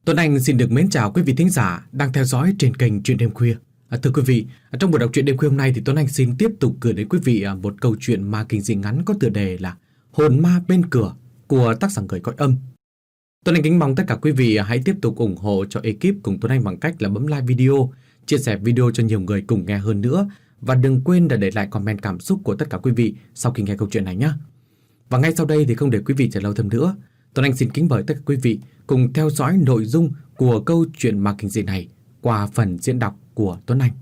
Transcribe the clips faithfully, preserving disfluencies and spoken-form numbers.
Tuấn Anh xin được mến chào quý vị thính giả đang theo dõi trên kênh Truyện Đêm Khuya. À, thưa quý vị, trong buổi đọc truyện đêm khuya hôm nay thì Tuấn Anh xin tiếp tục gửi đến quý vị một câu chuyện ma kinh dị ngắn có tựa đề là Hồn Ma Bên Cửa của tác giả Người Cõi Âm. Tuấn Anh kính mong tất cả quý vị hãy tiếp tục ủng hộ cho ekip cùng Tuấn Anh bằng cách là bấm like video, chia sẻ video cho nhiều người cùng nghe hơn nữa, và đừng quên là để lại comment cảm xúc của tất cả quý vị sau khi nghe câu chuyện này nhé. Và ngay sau đây thì không để quý vị chờ lâu thêm nữa, Tuấn Anh xin kính mời tất cả quý vị cùng theo dõi nội dung của câu chuyện ma kinh dị này qua phần diễn đọc của Tuấn Anh.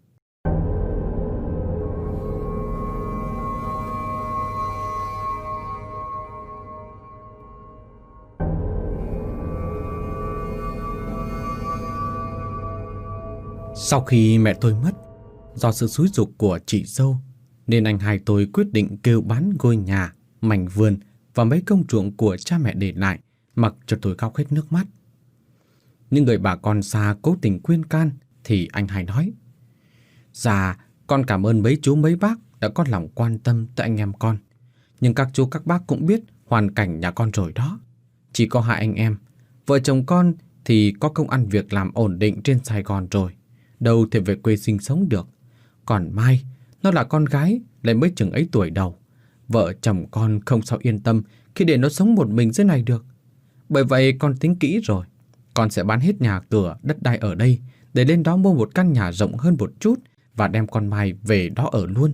Sau khi mẹ tôi mất, do sự xúi giục của chị dâu, nên anh hai tôi quyết định kêu bán ngôi nhà, mảnh vườn và mấy công ruộng của cha mẹ để lại, mặc cho tôi khóc hết nước mắt. Những người bà con xa cố tình khuyên can thì anh hai nói: "Dạ, con cảm ơn mấy chú mấy bác đã có lòng quan tâm tới anh em con. Nhưng các chú các bác cũng biết hoàn cảnh nhà con rồi đó. Chỉ có hai anh em, vợ chồng con thì có công ăn việc làm ổn định trên Sài Gòn rồi, đâu thể về quê sinh sống được. Còn Mai, nó là con gái, lại mới chừng ấy tuổi đầu. Vợ chồng con không sao yên tâm khi để nó sống một mình dưới này được. Bởi vậy con tính kỹ rồi. Con sẽ bán hết nhà cửa, đất đai ở đây để lên đó mua một căn nhà rộng hơn một chút và đem con Mai về đó ở luôn.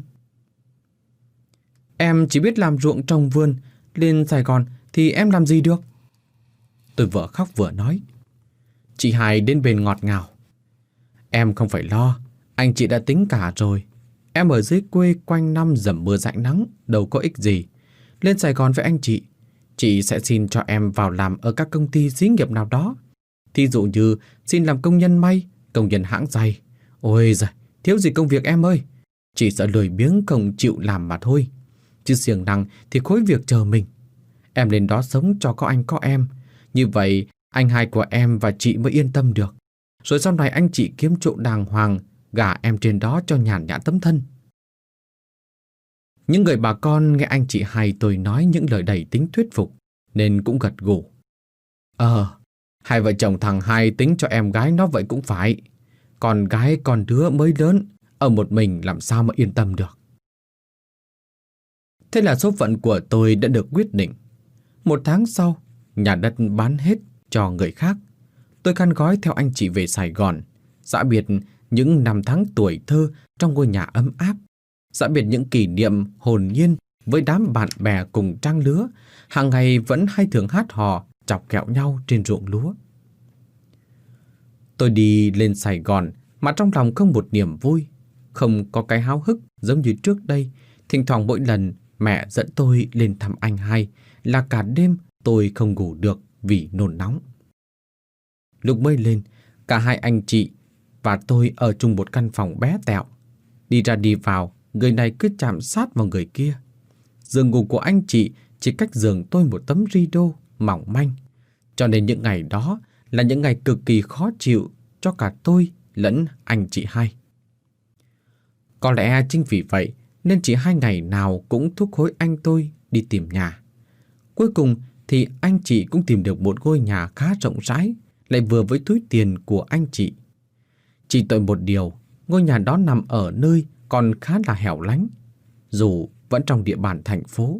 Em chỉ biết làm ruộng trồng vườn, lên Sài Gòn thì em làm gì được?" Tôi vừa khóc vừa nói. Chị Hai đến bên ngọt ngào: "Em không phải lo, anh chị đã tính cả rồi. Em ở dưới quê quanh năm dầm mưa dãi nắng, đâu có ích gì. Lên Sài Gòn với anh chị, chị sẽ xin cho em vào làm ở các công ty xí nghiệp nào đó. Thí dụ như xin làm công nhân may, công nhân hãng giày. Ôi giời, thiếu gì công việc em ơi. Chỉ sợ lười biếng không chịu làm mà thôi. Chứ siêng năng thì khối việc chờ mình. Em lên đó sống cho có anh có em. Như vậy anh hai của em và chị mới yên tâm được. Rồi sau này anh chị kiếm chỗ đàng hoàng, gả em trên đó cho nhàn nhã tấm thân." Những người bà con nghe anh chị hai tôi nói những lời đầy tính thuyết phục nên cũng gật gù. Ờ, hai vợ chồng thằng Hai tính cho em gái nó vậy cũng phải. Con gái con đứa mới lớn, ở một mình làm sao mà yên tâm được. Thế là số phận của tôi đã được quyết định. Một tháng sau, nhà đất bán hết cho người khác. Tôi khăn gói theo anh chị về Sài Gòn, giã biệt những năm tháng tuổi thơ trong ngôi nhà ấm áp, giã biệt những kỷ niệm hồn nhiên với đám bạn bè cùng trang lứa, hàng ngày vẫn hay thường hát hò, chọc kẹo nhau trên ruộng lúa. Tôi đi lên Sài Gòn mà trong lòng không một niềm vui, không có cái háo hức giống như trước đây. Thỉnh thoảng mỗi lần mẹ dẫn tôi lên thăm anh hai là cả đêm tôi không ngủ được vì nôn nóng. Lúc mới lên, cả hai anh chị và tôi ở chung một căn phòng bé tẹo. Đi ra đi vào, người này cứ chạm sát vào người kia. Giường ngủ của anh chị chỉ cách giường tôi một tấm rido mỏng manh. Cho nên những ngày đó là những ngày cực kỳ khó chịu cho cả tôi lẫn anh chị hai. Có lẽ chính vì vậy nên chỉ hai ngày nào cũng thúc hối anh tôi đi tìm nhà. Cuối cùng thì anh chị cũng tìm được một ngôi nhà khá rộng rãi, lại vừa với túi tiền của anh chị. Chỉ tội một điều, ngôi nhà đó nằm ở nơi còn khá là hẻo lánh, dù vẫn trong địa bàn thành phố.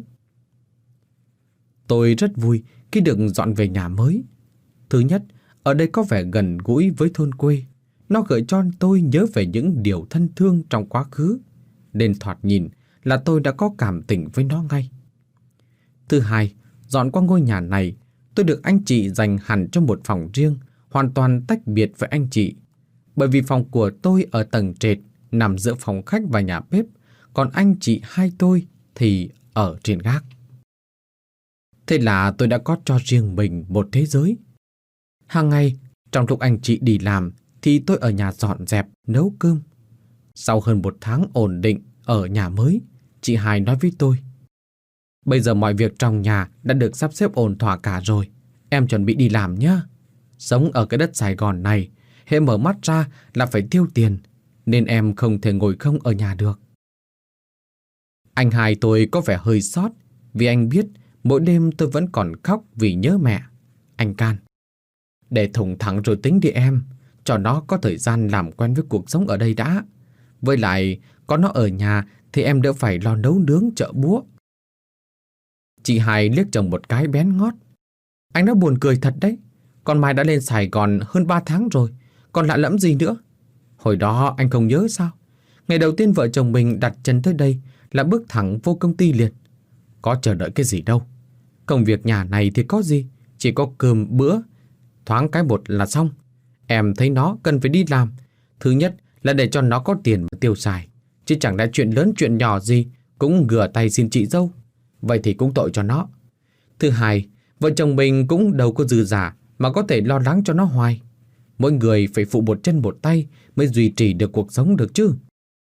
Tôi rất vui khi được dọn về nhà mới. Thứ nhất, ở đây có vẻ gần gũi với thôn quê. Nó gợi cho tôi nhớ về những điều thân thương trong quá khứ, nên thoạt nhìn là tôi đã có cảm tình với nó ngay. Thứ hai, dọn qua ngôi nhà này, tôi được anh chị dành hẳn cho một phòng riêng, hoàn toàn tách biệt với anh chị. Bởi vì phòng của tôi ở tầng trệt, nằm giữa phòng khách và nhà bếp, còn anh chị hai tôi thì ở trên gác. Thế là tôi đã có cho riêng mình một thế giới. Hàng ngày, trong lúc anh chị đi làm, thì tôi ở nhà dọn dẹp, nấu cơm. Sau hơn một tháng ổn định ở nhà mới, chị Hai nói với tôi: "Bây giờ mọi việc trong nhà đã được sắp xếp ổn thỏa cả rồi. Em chuẩn bị đi làm nhé. Sống ở cái đất Sài Gòn này, hễ mở mắt ra là phải tiêu tiền, nên em không thể ngồi không ở nhà được." Anh hai tôi có vẻ hơi xót, vì anh biết mỗi đêm tôi vẫn còn khóc vì nhớ mẹ. Anh can: Để thủng thẳng rồi tính đi em, cho nó có thời gian làm quen với cuộc sống ở đây đã. Với lại, có nó ở nhà thì em đỡ phải lo nấu nướng chợ búa. Chị Hai liếc chồng một cái bén ngót. Anh đã buồn cười thật đấy. Con Mai đã lên Sài Gòn hơn ba tháng rồi, còn lạ lẫm gì nữa. Hồi đó anh không nhớ sao? Ngày đầu tiên vợ chồng mình đặt chân tới đây là bước thẳng vô công ty liền. Có chờ đợi cái gì đâu. Công việc nhà này thì có gì, chỉ có cơm bữa, thoáng cái một là xong. Em thấy nó cần phải đi làm. Thứ nhất là để cho nó có tiền mà tiêu xài, chứ chẳng lẽ chuyện lớn chuyện nhỏ gì cũng gửa tay xin chị dâu. Vậy thì cũng tội cho nó. Thứ hai, vợ chồng mình cũng đâu có dư giả mà có thể lo lắng cho nó hoài. Mỗi người phải phụ một chân một tay mới duy trì được cuộc sống được chứ.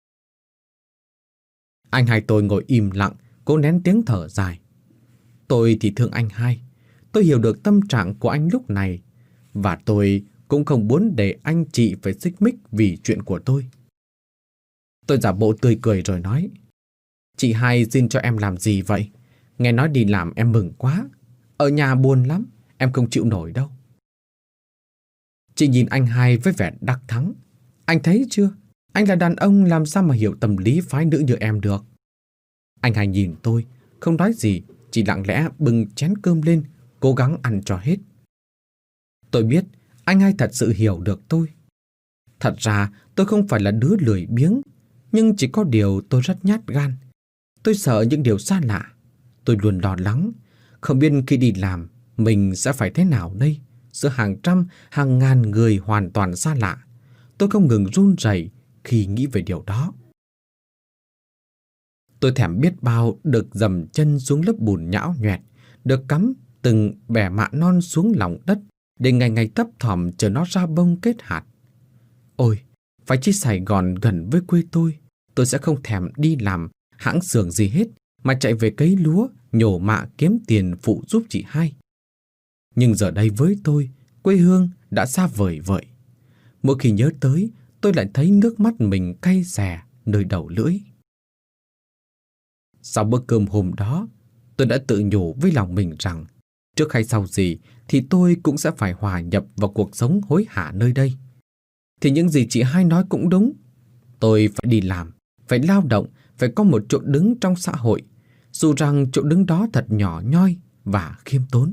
Anh Hai tôi ngồi im lặng, cố nén tiếng thở dài. Tôi thì thương anh Hai. Tôi hiểu được tâm trạng của anh lúc này. Và tôi cũng không muốn để anh chị phải xích mích vì chuyện của tôi. Tôi giả bộ tươi cười rồi nói: Chị Hai xin cho em làm gì vậy? Nghe nói đi làm em mừng quá. Ở nhà buồn lắm, em không chịu nổi đâu. Chị nhìn anh Hai với vẻ đắc thắng. Anh thấy chưa? Anh là đàn ông làm sao mà hiểu tâm lý phái nữ như em được. Anh Hai nhìn tôi, không nói gì, chỉ lặng lẽ bưng chén cơm lên, cố gắng ăn cho hết. Tôi biết anh Hai thật sự hiểu được tôi. Thật ra tôi không phải là đứa lười biếng, nhưng chỉ có điều tôi rất nhát gan. Tôi sợ những điều xa lạ. Tôi luôn lo lắng, không biết khi đi làm mình sẽ phải thế nào đây, giữa hàng trăm, hàng ngàn người hoàn toàn xa lạ. Tôi không ngừng run rẩy khi nghĩ về điều đó. Tôi thèm biết bao được dầm chân xuống lớp bùn nhão nhoẹt, được cắm từng bẻ mạ non xuống lòng đất để ngày ngày thấp thỏm chờ nó ra bông kết hạt. Ôi, phải chi Sài Gòn gần với quê tôi, tôi sẽ không thèm đi làm hãng xưởng gì hết mà chạy về cấy lúa, nhổ mạ kiếm tiền phụ giúp chị Hai. Nhưng giờ đây với tôi, quê hương đã xa vời vợi. Mỗi khi nhớ tới, tôi lại thấy nước mắt mình cay xè nơi đầu lưỡi. Sau bữa cơm hôm đó, tôi đã tự nhủ với lòng mình rằng trước hay sau gì thì tôi cũng sẽ phải hòa nhập vào cuộc sống hối hả nơi đây. Thì những gì chị Hai nói cũng đúng. Tôi phải đi làm, phải lao động, phải có một chỗ đứng trong xã hội, dù rằng chỗ đứng đó thật nhỏ nhoi và khiêm tốn.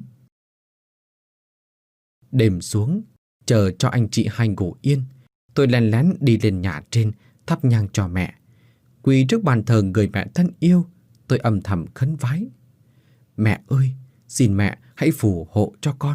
Đêm xuống, chờ cho anh chị Hai ngủ yên, tôi lén lén đi lên nhà trên thắp nhang cho mẹ. Quỳ trước bàn thờ người mẹ thân yêu, tôi âm thầm khấn vái: Mẹ ơi, xin mẹ hãy phù hộ cho con.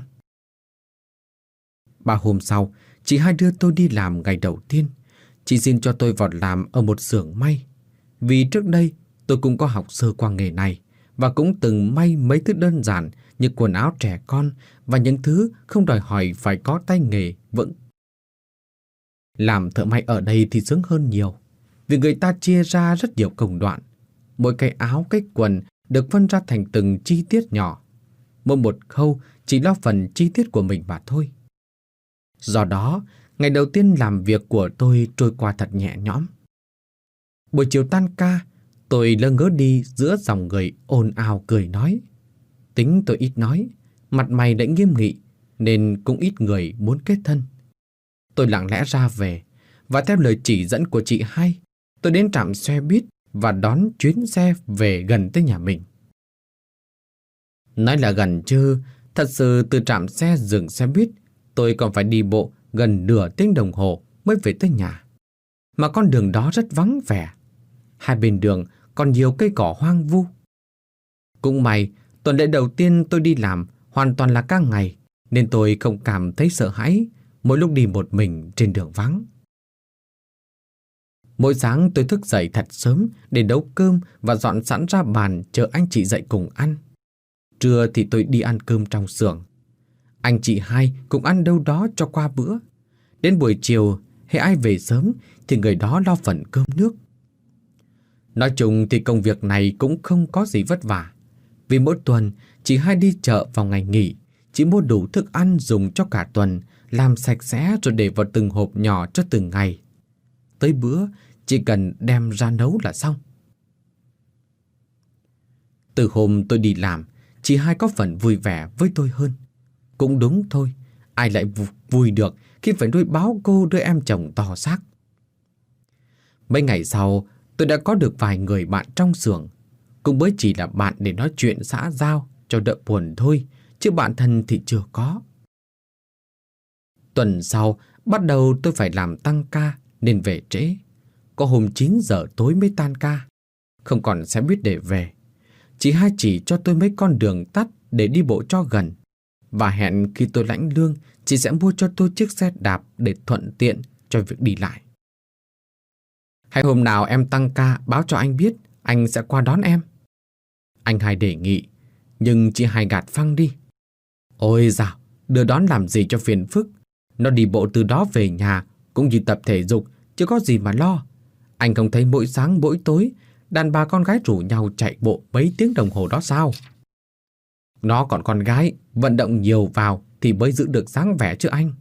Ba hôm sau, chị Hai đưa tôi đi làm ngày đầu tiên. Chị xin cho tôi vào làm ở một xưởng may. Vì trước đây tôi cũng có học sơ qua nghề này và cũng từng may mấy thứ đơn giản như quần áo trẻ con và những thứ không đòi hỏi phải có tay nghề vững. Làm thợ may ở đây thì sướng hơn nhiều, vì người ta chia ra rất nhiều công đoạn. Mỗi cái áo, cái quần được phân ra thành từng chi tiết nhỏ. Mỗi một khâu chỉ lo phần chi tiết của mình mà thôi. Do đó, ngày đầu tiên làm việc của tôi trôi qua thật nhẹ nhõm. Buổi chiều tan ca, tôi lơ ngớ đi giữa dòng người ồn ào cười nói. Tính tôi ít nói, mặt mày đã nghiêm nghị, nên cũng ít người muốn kết thân. Tôi lặng lẽ ra về, và theo lời chỉ dẫn của chị Hai, tôi đến trạm xe buýt và đón chuyến xe về gần tới nhà mình. Nói là gần chứ, thật sự từ trạm xe dừng xe buýt, tôi còn phải đi bộ gần nửa tiếng đồng hồ mới về tới nhà. Mà con đường đó rất vắng vẻ. Hai bên đường còn nhiều cây cỏ hoang vu. Cũng may, tuần lễ đầu tiên tôi đi làm hoàn toàn là các ngày, nên tôi không cảm thấy sợ hãi mỗi lúc đi một mình trên đường vắng. Mỗi sáng tôi thức dậy thật sớm để nấu cơm và dọn sẵn ra bàn chờ anh chị dậy cùng ăn. Trưa thì tôi đi ăn cơm trong xưởng. Anh chị Hai cũng ăn đâu đó cho qua bữa. Đến buổi chiều, hễ ai về sớm thì người đó lo phần cơm nước. Nói chung thì công việc này cũng không có gì vất vả. Vì mỗi tuần chị Hai đi chợ vào ngày nghỉ, chỉ mua đủ thức ăn dùng cho cả tuần, làm sạch sẽ rồi để vào từng hộp nhỏ cho từng ngày. Tới bữa chỉ cần đem ra nấu là xong. Từ hôm tôi đi làm, chị Hai có phần vui vẻ với tôi hơn. Cũng đúng thôi, Ai lại vui được khi phải nuôi báo cô đứa em chồng to xác. Mấy ngày sau, tôi đã có được vài người bạn trong xưởng. Cũng mới chỉ là bạn để nói chuyện xã giao cho đỡ buồn thôi, chứ bạn thân thì chưa có. Tuần sau, bắt đầu tôi phải làm tăng ca nên về trễ. Có hôm chín giờ tối mới tan ca, không còn xe buýt để về. Chị hai chỉ cho tôi mấy con đường tắt để đi bộ cho gần, và hẹn khi tôi lãnh lương, chị sẽ mua cho tôi chiếc xe đạp để thuận tiện cho việc đi lại. Hay hôm nào em tăng ca báo cho anh biết, anh sẽ qua đón em. Anh hai đề nghị, nhưng chị hai gạt phăng đi. Ôi dào, đưa đón làm gì cho phiền phức. Nó đi bộ từ đó về nhà cũng như tập thể dục, chứ có gì mà lo. Anh không thấy mỗi sáng mỗi tối đàn bà con gái rủ nhau chạy bộ mấy tiếng đồng hồ đó sao? Nó còn con gái, vận động nhiều vào thì mới giữ được dáng vẻ chứ anh.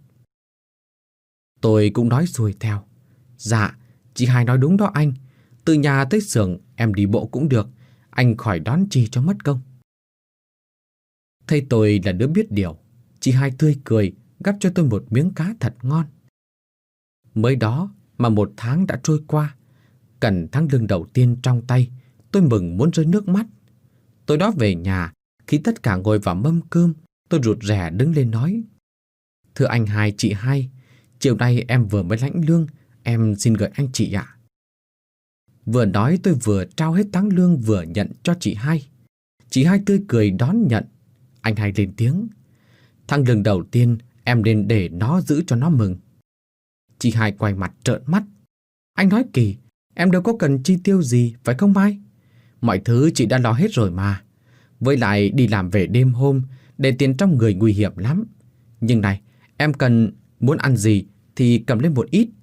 Tôi cũng nói xuôi theo. Dạ, chị hai nói đúng đó anh. Từ nhà tới xưởng em đi bộ cũng được, anh khỏi đón chi cho mất công. Thấy tôi là đứa biết điều, chị hai tươi cười gắp cho tôi một miếng cá thật ngon. Mới đó mà một tháng đã trôi qua. Cần tháng lương đầu tiên trong tay, tôi mừng muốn rơi nước mắt. Tôi đó về nhà, khi tất cả ngồi vào mâm cơm, tôi rụt rè đứng lên nói: Thưa anh hai, chị hai, chiều nay em vừa mới lãnh lương, em xin gửi anh chị ạ. Vừa nói tôi vừa trao hết tháng lương vừa nhận cho chị hai. Chị hai tươi cười đón nhận. Anh hai lên tiếng: Tháng lương đầu tiên em nên để nó giữ cho nó mừng. Chị hai quay mặt trợn mắt. Anh nói kỳ, em đâu có cần chi tiêu gì, phải không Mai? Mọi thứ chị đã lo hết rồi mà. Với lại đi làm về đêm hôm, để tiền trong người nguy hiểm lắm. Nhưng này, em cần muốn ăn gì thì cầm lên một ít.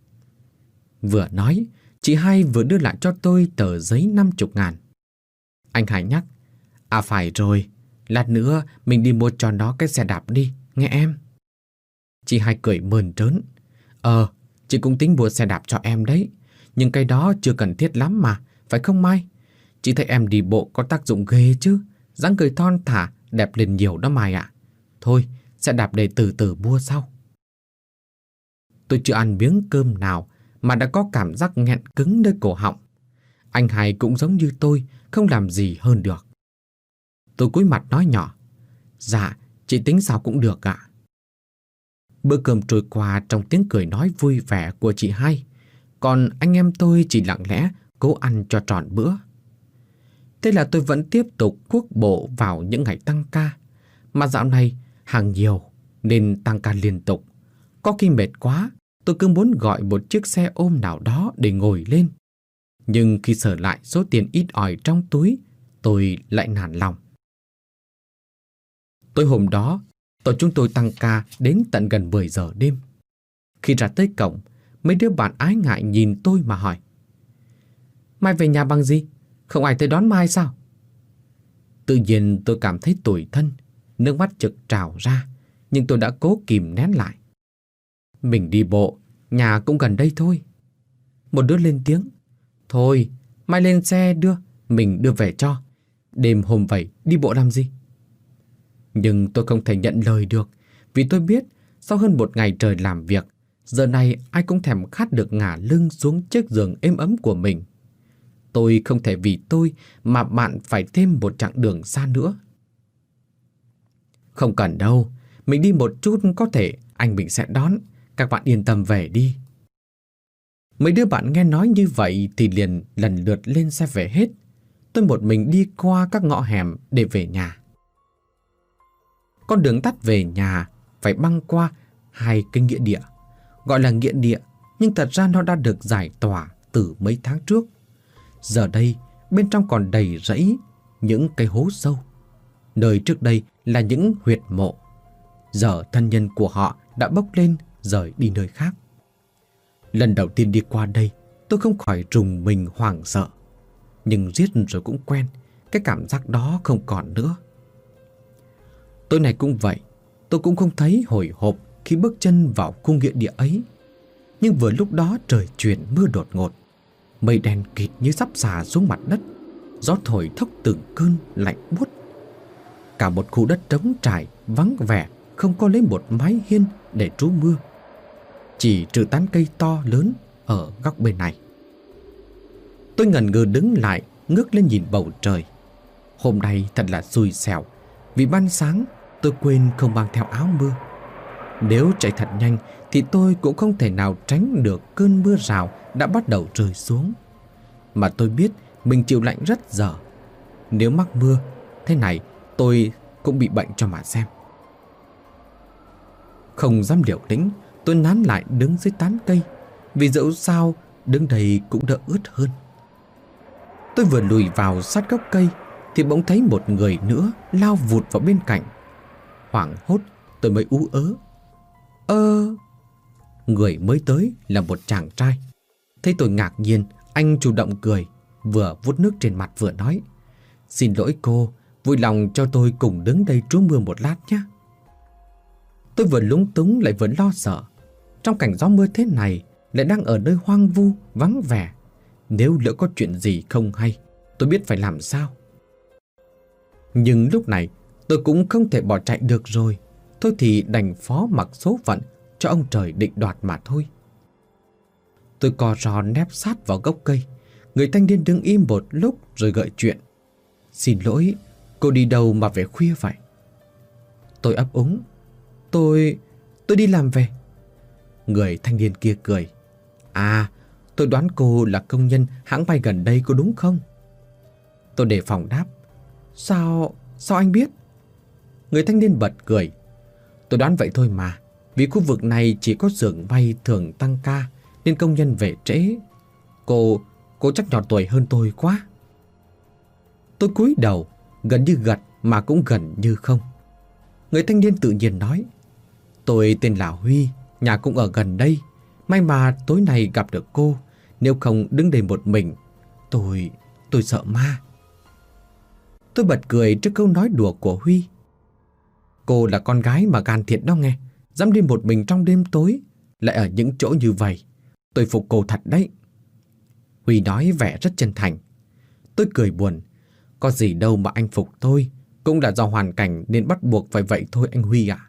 Vừa nói, chị hai vừa đưa lại cho tôi tờ giấy năm mươi ngàn. Anh Hải nhắc: À phải rồi, lát nữa mình đi mua cho nó cái xe đạp đi, nghe em. Chị hai cười mơn trớn. Ờ, chị cũng tính mua xe đạp cho em đấy. Nhưng cái đó chưa cần thiết lắm mà, phải không Mai? Chị thấy em đi bộ có tác dụng ghê chứ. Dáng người thon thả, đẹp lên nhiều đó Mai ạ. Thôi, xe đạp để từ từ mua sau. Tôi chưa ăn miếng cơm nào mà đã có cảm giác nghẹn cứng nơi cổ họng. Anh Hải cũng giống như tôi, không làm gì hơn được. Tôi cúi mặt nói nhỏ: Dạ, chị tính sao cũng được ạ. Bữa cơm trôi qua trong tiếng cười nói vui vẻ của chị hai, còn anh em tôi chỉ lặng lẽ cố ăn cho trọn bữa. Thế là tôi vẫn tiếp tục cuốc bộ vào những ngày tăng ca. Mà dạo này hàng nhiều nên tăng ca liên tục. Có khi mệt quá, tôi cứ muốn gọi một chiếc xe ôm nào đó để ngồi lên. Nhưng khi sờ lại số tiền ít ỏi trong túi, tôi lại nản lòng. Tối hôm đó, tổ chúng tôi tăng ca đến tận gần mười giờ đêm. Khi ra tới cổng, mấy đứa bạn ái ngại nhìn tôi mà hỏi: Mai về nhà bằng gì? Không ai tới đón Mai sao? Tự nhiên tôi cảm thấy tủi thân, nước mắt trực trào ra, nhưng tôi đã cố kìm nén lại. Mình đi bộ, nhà cũng gần đây thôi. Một đứa lên tiếng: Thôi, Mai lên xe đưa, mình đưa về cho. Đêm hôm vậy đi bộ làm gì? Nhưng tôi không thể nhận lời được, vì tôi biết sau hơn một ngày trời làm việc, giờ này ai cũng thèm khát được ngả lưng xuống chiếc giường êm ấm của mình. Tôi không thể vì tôi mà bạn phải thêm một chặng đường xa nữa. Không cần đâu, mình đi một chút có thể anh mình sẽ đón, các bạn yên tâm về đi. Mấy đứa bạn nghe nói như vậy thì liền lần lượt lên xe về hết. Tôi một mình đi qua các ngõ hẻm để về nhà. Con đường tắt về nhà phải băng qua hai cái nghĩa địa. Gọi là nghĩa địa, nhưng thật ra nó đã được giải tỏa từ mấy tháng trước. Giờ đây, bên trong còn đầy rẫy những cái hố sâu. Nơi trước đây là những huyệt mộ. Giờ thân nhân của họ đã bốc lên rời đi nơi khác. Lần đầu tiên đi qua đây, tôi không khỏi rùng mình hoảng sợ. Nhưng riết rồi cũng quen, cái cảm giác đó không còn nữa. Tối nay cũng vậy, tôi cũng không thấy hồi hộp khi bước chân vào khu nghĩa địa ấy. Nhưng vừa lúc đó trời chuyển mưa đột ngột. Mây đen kịt như sắp xả xuống mặt đất, gió thổi thốc từng cơn lạnh buốt. Cả một khu đất trống trải, vắng vẻ không có lấy một mái hiên để trú mưa, chỉ trừ tán cây to lớn ở góc bên này. Tôi ngần ngừ đứng lại, ngước lên nhìn bầu trời. Hôm nay thật là xui xẻo, vì ban sáng tôi quên không mang theo áo mưa. Nếu chạy thật nhanh thì tôi cũng không thể nào tránh được cơn mưa rào đã bắt đầu rơi xuống. Mà tôi biết mình chịu lạnh rất dở. Nếu mắc mưa thế này, tôi cũng bị bệnh cho mà xem. Không dám liều lĩnh, tôi nán lại đứng dưới tán cây, vì dẫu sao đứng đây cũng đỡ ướt hơn. Tôi vừa lùi vào sát gốc cây thì bỗng thấy một người nữa lao vụt vào bên cạnh. Hoảng hốt tôi mới ú ớ: Ơ... Người mới tới là một chàng trai. Thấy tôi ngạc nhiên, anh chủ động cười, vừa vuốt nước trên mặt vừa nói: Xin lỗi cô, vui lòng cho tôi cùng đứng đây trú mưa một lát nhé. Tôi vừa lúng túng lại vừa lo sợ. Trong cảnh gió mưa thế này, lại đang ở nơi hoang vu, vắng vẻ. Nếu lỡ có chuyện gì không hay, tôi biết phải làm sao. Nhưng lúc này tôi cũng không thể bỏ chạy được rồi. Thôi thì đành phó mặc số phận cho ông trời định đoạt mà thôi. Tôi co ro nép sát vào gốc cây. Người thanh niên đứng im một lúc rồi gợi chuyện: Xin lỗi, cô đi đâu mà về khuya vậy? Tôi ấp úng: Tôi... tôi đi làm về. Người thanh niên kia cười: À, tôi đoán cô là công nhân hãng bay gần đây có đúng không? Tôi đề phòng đáp: Sao... sao anh biết? Người thanh niên bật cười: Tôi đoán vậy thôi mà. Vì khu vực này chỉ có xưởng bay thường tăng ca, nên công nhân về trễ. Cô... cô chắc nhỏ tuổi hơn tôi quá. Tôi cúi đầu, gần như gật mà cũng gần như không. Người thanh niên tự nhiên nói: Tôi tên là Huy, nhà cũng ở gần đây. May mà tối nay gặp được cô, nếu không đứng đây một mình, Tôi... tôi sợ ma. Tôi bật cười trước câu nói đùa của Huy. Cô là con gái mà gan thiệt đó nghe. Dám đi một mình trong đêm tối, lại ở những chỗ như vậy. Tôi phục cô thật đấy. Huy nói vẻ rất chân thành. Tôi cười buồn: Có gì đâu mà anh phục tôi, cũng là do hoàn cảnh nên bắt buộc phải vậy thôi anh Huy ạ.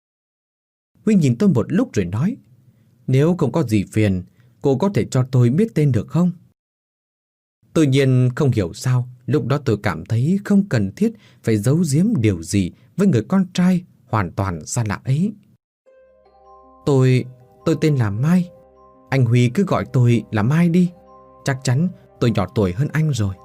Huy nhìn tôi một lúc rồi nói: Nếu không có gì phiền, cô có thể cho tôi biết tên được không? Tự nhiên không hiểu sao, lúc đó tôi cảm thấy không cần thiết phải giấu giếm điều gì với người con trai hoàn toàn xa lạ ấy. Tôi... tôi tên là Mai. Anh Huy cứ gọi tôi là Mai đi. Chắc chắn tôi nhỏ tuổi hơn anh rồi.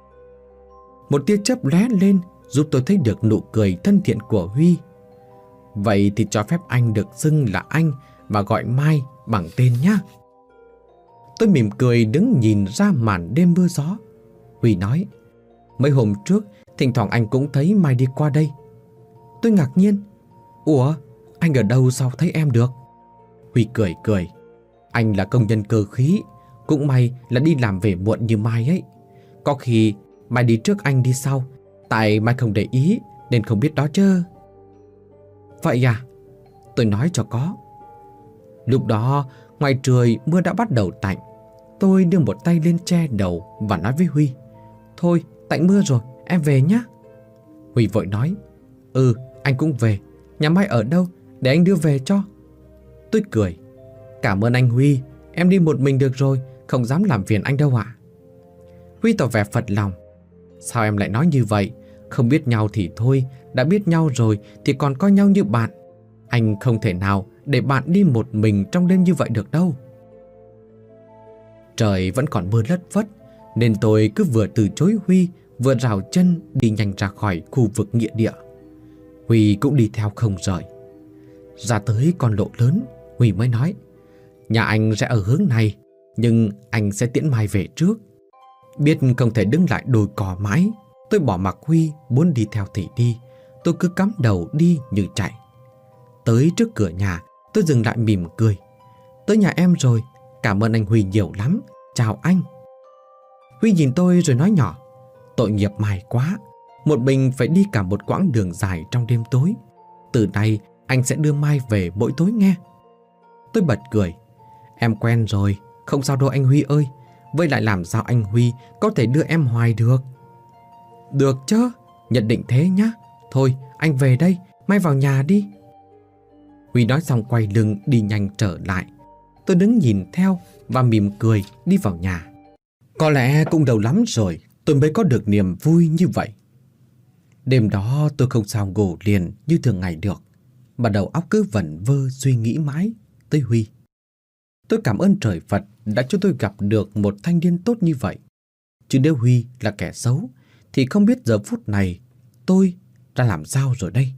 Một tia chớp lóe lên giúp tôi thấy được nụ cười thân thiện của Huy. Vậy thì cho phép anh được xưng là anh và gọi Mai bằng tên nhé. Tôi mỉm cười đứng nhìn ra màn đêm mưa gió. Huy nói: Mấy hôm trước thỉnh thoảng anh cũng thấy Mai đi qua đây. Tôi ngạc nhiên: Ủa, anh ở đâu sao thấy em được? Huy cười cười: Anh là công nhân cơ khí, cũng may là đi làm về muộn như Mai ấy. Có khi Mai đi trước anh đi sau, tại Mai không để ý nên không biết đó chứ. Vậy à? Tôi nói cho có. Lúc đó ngoài trời mưa đã bắt đầu tạnh. Tôi đưa một tay lên che đầu và nói với Huy: Thôi tạnh mưa rồi, em về nhé. Huy vội nói: Ừ, anh cũng về. Nhà Mai ở đâu để anh đưa về cho? Tôi cười: Cảm ơn anh Huy, em đi một mình được rồi, không dám làm phiền anh đâu ạ. Huy tỏ vẻ phật lòng: Sao em lại nói như vậy? Không biết nhau thì thôi, đã biết nhau rồi thì còn coi nhau như bạn. Anh không thể nào để bạn đi một mình trong đêm như vậy được đâu. Trời vẫn còn mưa lất phất, nên tôi cứ vừa từ chối Huy, vừa rào chân đi nhanh ra khỏi khu vực nghĩa địa. Huy cũng đi theo không rời. Ra tới con lộ lớn, Huy mới nói: Nhà anh sẽ ở hướng này, nhưng anh sẽ tiễn Mai về trước. Biết không thể đứng lại đồi cỏ mãi, tôi bỏ mặc Huy muốn đi theo thì đi. Tôi cứ cắm đầu đi như chạy. Tới trước cửa nhà, tôi dừng lại mỉm cười: Tới nhà em rồi, cảm ơn anh Huy nhiều lắm, chào anh. Huy nhìn tôi rồi nói nhỏ: Tội nghiệp Mai quá, một mình phải đi cả một quãng đường dài trong đêm tối. Từ nay anh sẽ đưa Mai về mỗi tối nghe. Tôi bật cười: Em quen rồi, không sao đâu anh Huy ơi. Với lại làm sao anh Huy có thể đưa em hoài được? Được chứ, nhận định thế nhá. Thôi anh về đây, Mai vào nhà đi. Huy nói xong quay lưng đi nhanh trở lại. Tôi đứng nhìn theo và mỉm cười đi vào nhà. Có lẽ cũng lâu lắm rồi tôi mới có được niềm vui như vậy. Đêm đó tôi không sao ngủ liền như thường ngày được, mà đầu óc cứ vẩn vơ suy nghĩ mãi tới Huy. Tôi cảm ơn trời Phật đã cho tôi gặp được một thanh niên tốt như vậy. Chứ nếu Huy là kẻ xấu thì không biết giờ phút này tôi đã làm sao rồi đây.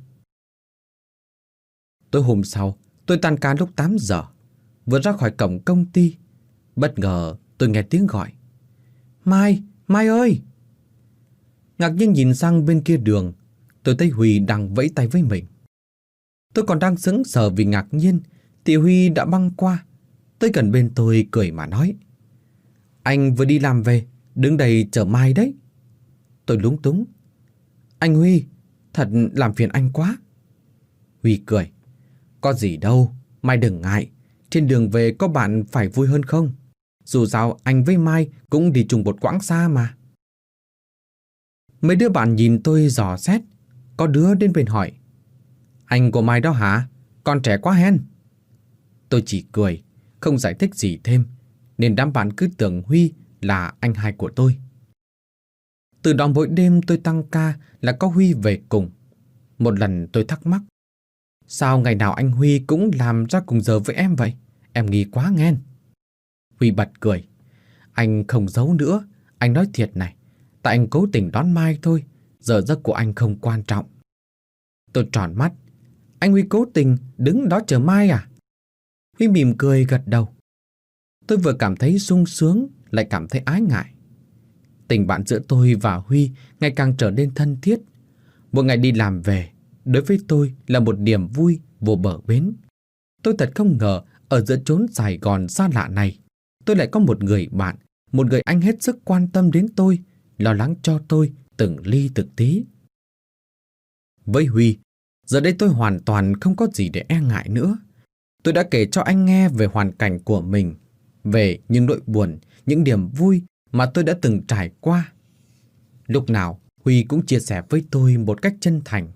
Tối hôm sau, tôi tan ca lúc tám giờ. Vừa ra khỏi cổng công ty, bất ngờ tôi nghe tiếng gọi. Mai, Mai ơi! Ngạc nhiên nhìn sang bên kia đường, tôi thấy Huy đang vẫy tay với mình. Tôi còn đang sững sờ vì ngạc nhiên thì Huy đã băng qua, tới gần bên tôi cười mà nói. Anh vừa đi làm về, đứng đây chờ Mai đấy. Tôi lúng túng. Anh Huy, thật làm phiền anh quá. Huy cười. Có gì đâu, Mai đừng ngại. Trên đường về có bạn phải vui hơn không? Dù sao anh với Mai cũng đi chung một quãng xa mà. Mấy đứa bạn nhìn tôi dò xét. Có đứa đến bên hỏi. Anh của Mai đó hả? Con trẻ quá hen. Tôi chỉ cười, không giải thích gì thêm, nên đám bạn cứ tưởng Huy là anh hai của tôi. Từ đó mỗi đêm tôi tăng ca là có Huy về cùng. Một lần tôi thắc mắc. Sao ngày nào anh Huy cũng làm ra cùng giờ với em vậy? Em nghi quá nghen. Huy bật cười. Anh không giấu nữa. Anh nói thiệt này. Tại anh cố tình đón Mai thôi. Giờ giấc của anh không quan trọng. Tôi tròn mắt. Anh Huy cố tình đứng đó chờ Mai à? Huy mỉm cười gật đầu. Tôi vừa cảm thấy sung sướng lại cảm thấy ái ngại. Tình bạn giữa tôi và Huy ngày càng trở nên thân thiết. Một ngày đi làm về, đối với tôi là một niềm vui vô bờ bến. Tôi thật không ngờ ở giữa chốn Sài Gòn xa lạ này, tôi lại có một người bạn, một người anh hết sức quan tâm đến tôi, lo lắng cho tôi từng ly từng tí. Với Huy, giờ đây tôi hoàn toàn không có gì để e ngại nữa. Tôi đã kể cho anh nghe về hoàn cảnh của mình, về những nỗi buồn, những niềm vui mà tôi đã từng trải qua. Lúc nào Huy cũng chia sẻ với tôi một cách chân thành.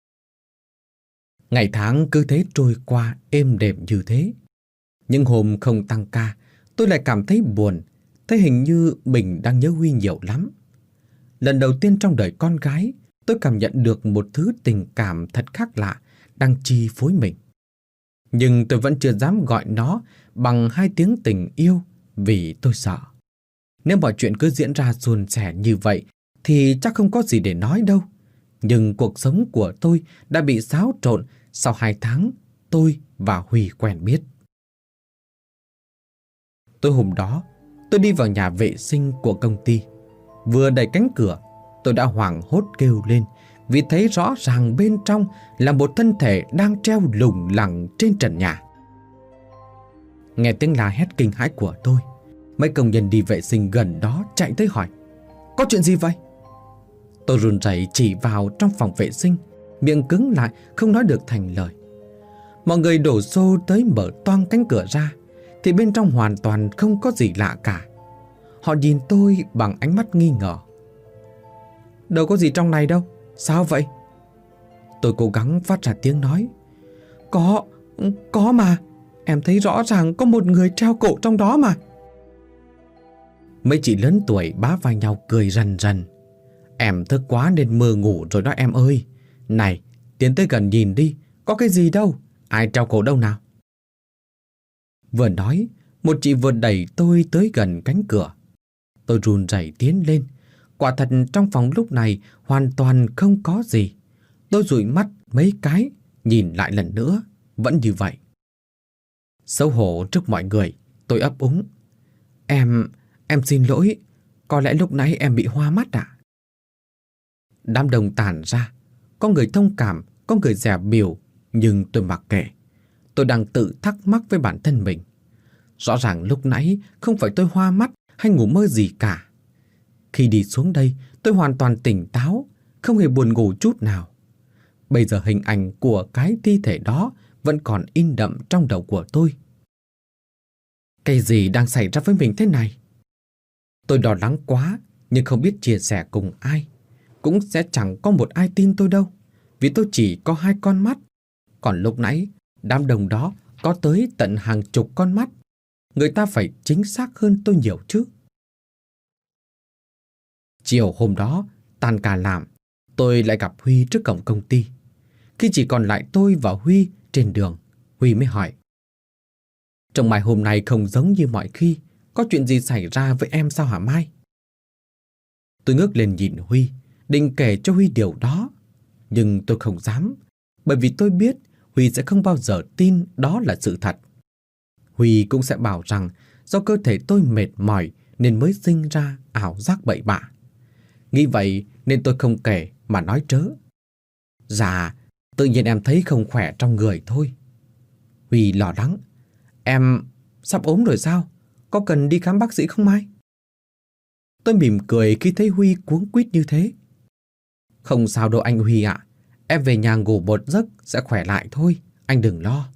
Ngày tháng cứ thế trôi qua êm đềm như thế. Những hôm không tăng ca, tôi lại cảm thấy buồn, thấy hình như mình đang nhớ Huy nhiều lắm. Lần đầu tiên trong đời con gái, tôi cảm nhận được một thứ tình cảm thật khác lạ đang chi phối mình. Nhưng tôi vẫn chưa dám gọi nó bằng hai tiếng tình yêu vì tôi sợ. Nếu mọi chuyện cứ diễn ra suôn sẻ như vậy thì chắc không có gì để nói đâu. Nhưng cuộc sống của tôi đã bị xáo trộn sau hai tháng tôi và Huy quen biết. Tối hôm đó, tôi đi vào nhà vệ sinh của công ty. Vừa đẩy cánh cửa, tôi đã hoảng hốt kêu lên vì thấy rõ ràng bên trong là một thân thể đang treo lủng lẳng trên trần nhà. Nghe tiếng la hét kinh hãi của tôi, mấy công nhân đi vệ sinh gần đó chạy tới hỏi. Có chuyện gì vậy? Tôi run rẩy chỉ vào trong phòng vệ sinh, miệng cứng lại không nói được thành lời. Mọi người đổ xô tới mở toang cánh cửa ra, thì bên trong hoàn toàn không có gì lạ cả. Họ nhìn tôi bằng ánh mắt nghi ngờ. Đâu có gì trong này đâu, sao vậy? Tôi cố gắng phát ra tiếng nói. Có, có mà, em thấy rõ ràng có một người treo cổ trong đó mà. Mấy chị lớn tuổi bá vai nhau cười rần rần. Em thức quá nên mơ ngủ rồi đó em ơi. Này, tiến tới gần nhìn đi, có cái gì đâu, ai treo cổ đâu nào. Vừa nói, một chị vừa đẩy tôi tới gần cánh cửa. Tôi run rẩy tiến lên. Quả thật trong phòng lúc này hoàn toàn không có gì. Tôi dụi mắt mấy cái, nhìn lại lần nữa, vẫn như vậy. Xấu hổ trước mọi người, tôi ấp úng. Em, em xin lỗi, có lẽ lúc nãy em bị hoa mắt ạ. Đám đông tản ra, có người thông cảm, có người dè bỉu, nhưng tôi mặc kệ. Tôi đang tự thắc mắc với bản thân mình. Rõ ràng lúc nãy không phải tôi hoa mắt hay ngủ mơ gì cả. Khi đi xuống đây, tôi hoàn toàn tỉnh táo, không hề buồn ngủ chút nào. Bây giờ hình ảnh của cái thi thể đó vẫn còn in đậm trong đầu của tôi. Cái gì đang xảy ra với mình thế này? Tôi lo lắng quá, nhưng không biết chia sẻ cùng ai. Cũng sẽ chẳng có một ai tin tôi đâu, vì tôi chỉ có hai con mắt. Còn lúc nãy, Đám đông đó có tới tận hàng chục con mắt. Người ta phải chính xác hơn tôi nhiều chứ. Chiều hôm đó, tan ca làm, tôi lại gặp Huy trước cổng công ty. Khi chỉ còn lại tôi và Huy trên đường, Huy mới hỏi: "Trông mày hôm nay không giống như mọi khi, có chuyện gì xảy ra với em sao hả Mai?" Tôi ngước lên nhìn Huy, định kể cho Huy điều đó, nhưng tôi không dám, bởi vì tôi biết Huy sẽ không bao giờ tin đó là sự thật. Huy cũng sẽ bảo rằng do cơ thể tôi mệt mỏi nên mới sinh ra ảo giác bậy bạ. Nghĩ vậy nên tôi không kể mà nói trớ: "Dạ, tự nhiên em thấy không khỏe trong người thôi." Huy lo lắng: "Em sắp ốm rồi sao? Có cần đi khám bác sĩ không Mai?" Tôi mỉm cười khi thấy Huy cuống quýt như thế. "Không sao đâu anh Huy ạ, em về nhà ngủ một giấc sẽ khỏe lại thôi, anh đừng lo."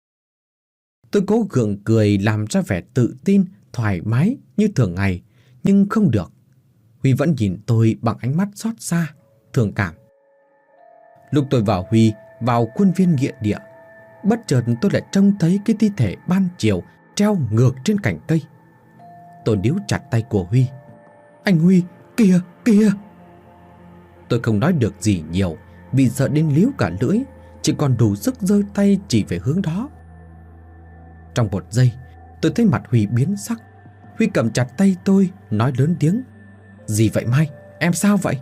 Tôi cố gượng cười làm ra vẻ tự tin, thoải mái như thường ngày, nhưng không được. Huy vẫn nhìn tôi bằng ánh mắt xót xa, thương cảm. Lúc tôi và Huy vào khuôn viên nghĩa địa, bất chợt tôi lại trông thấy cái thi thể ban chiều treo ngược trên cành cây. Tôi níu chặt tay của Huy: "Anh Huy, kìa, kìa!" Tôi không nói được gì nhiều vì sợ đến líu cả lưỡi, chỉ còn đủ sức giơ tay chỉ về hướng đó. Trong một giây, tôi thấy mặt Huy biến sắc. Huy cầm chặt tay tôi, nói lớn tiếng: "Gì vậy Mai? Em sao vậy?"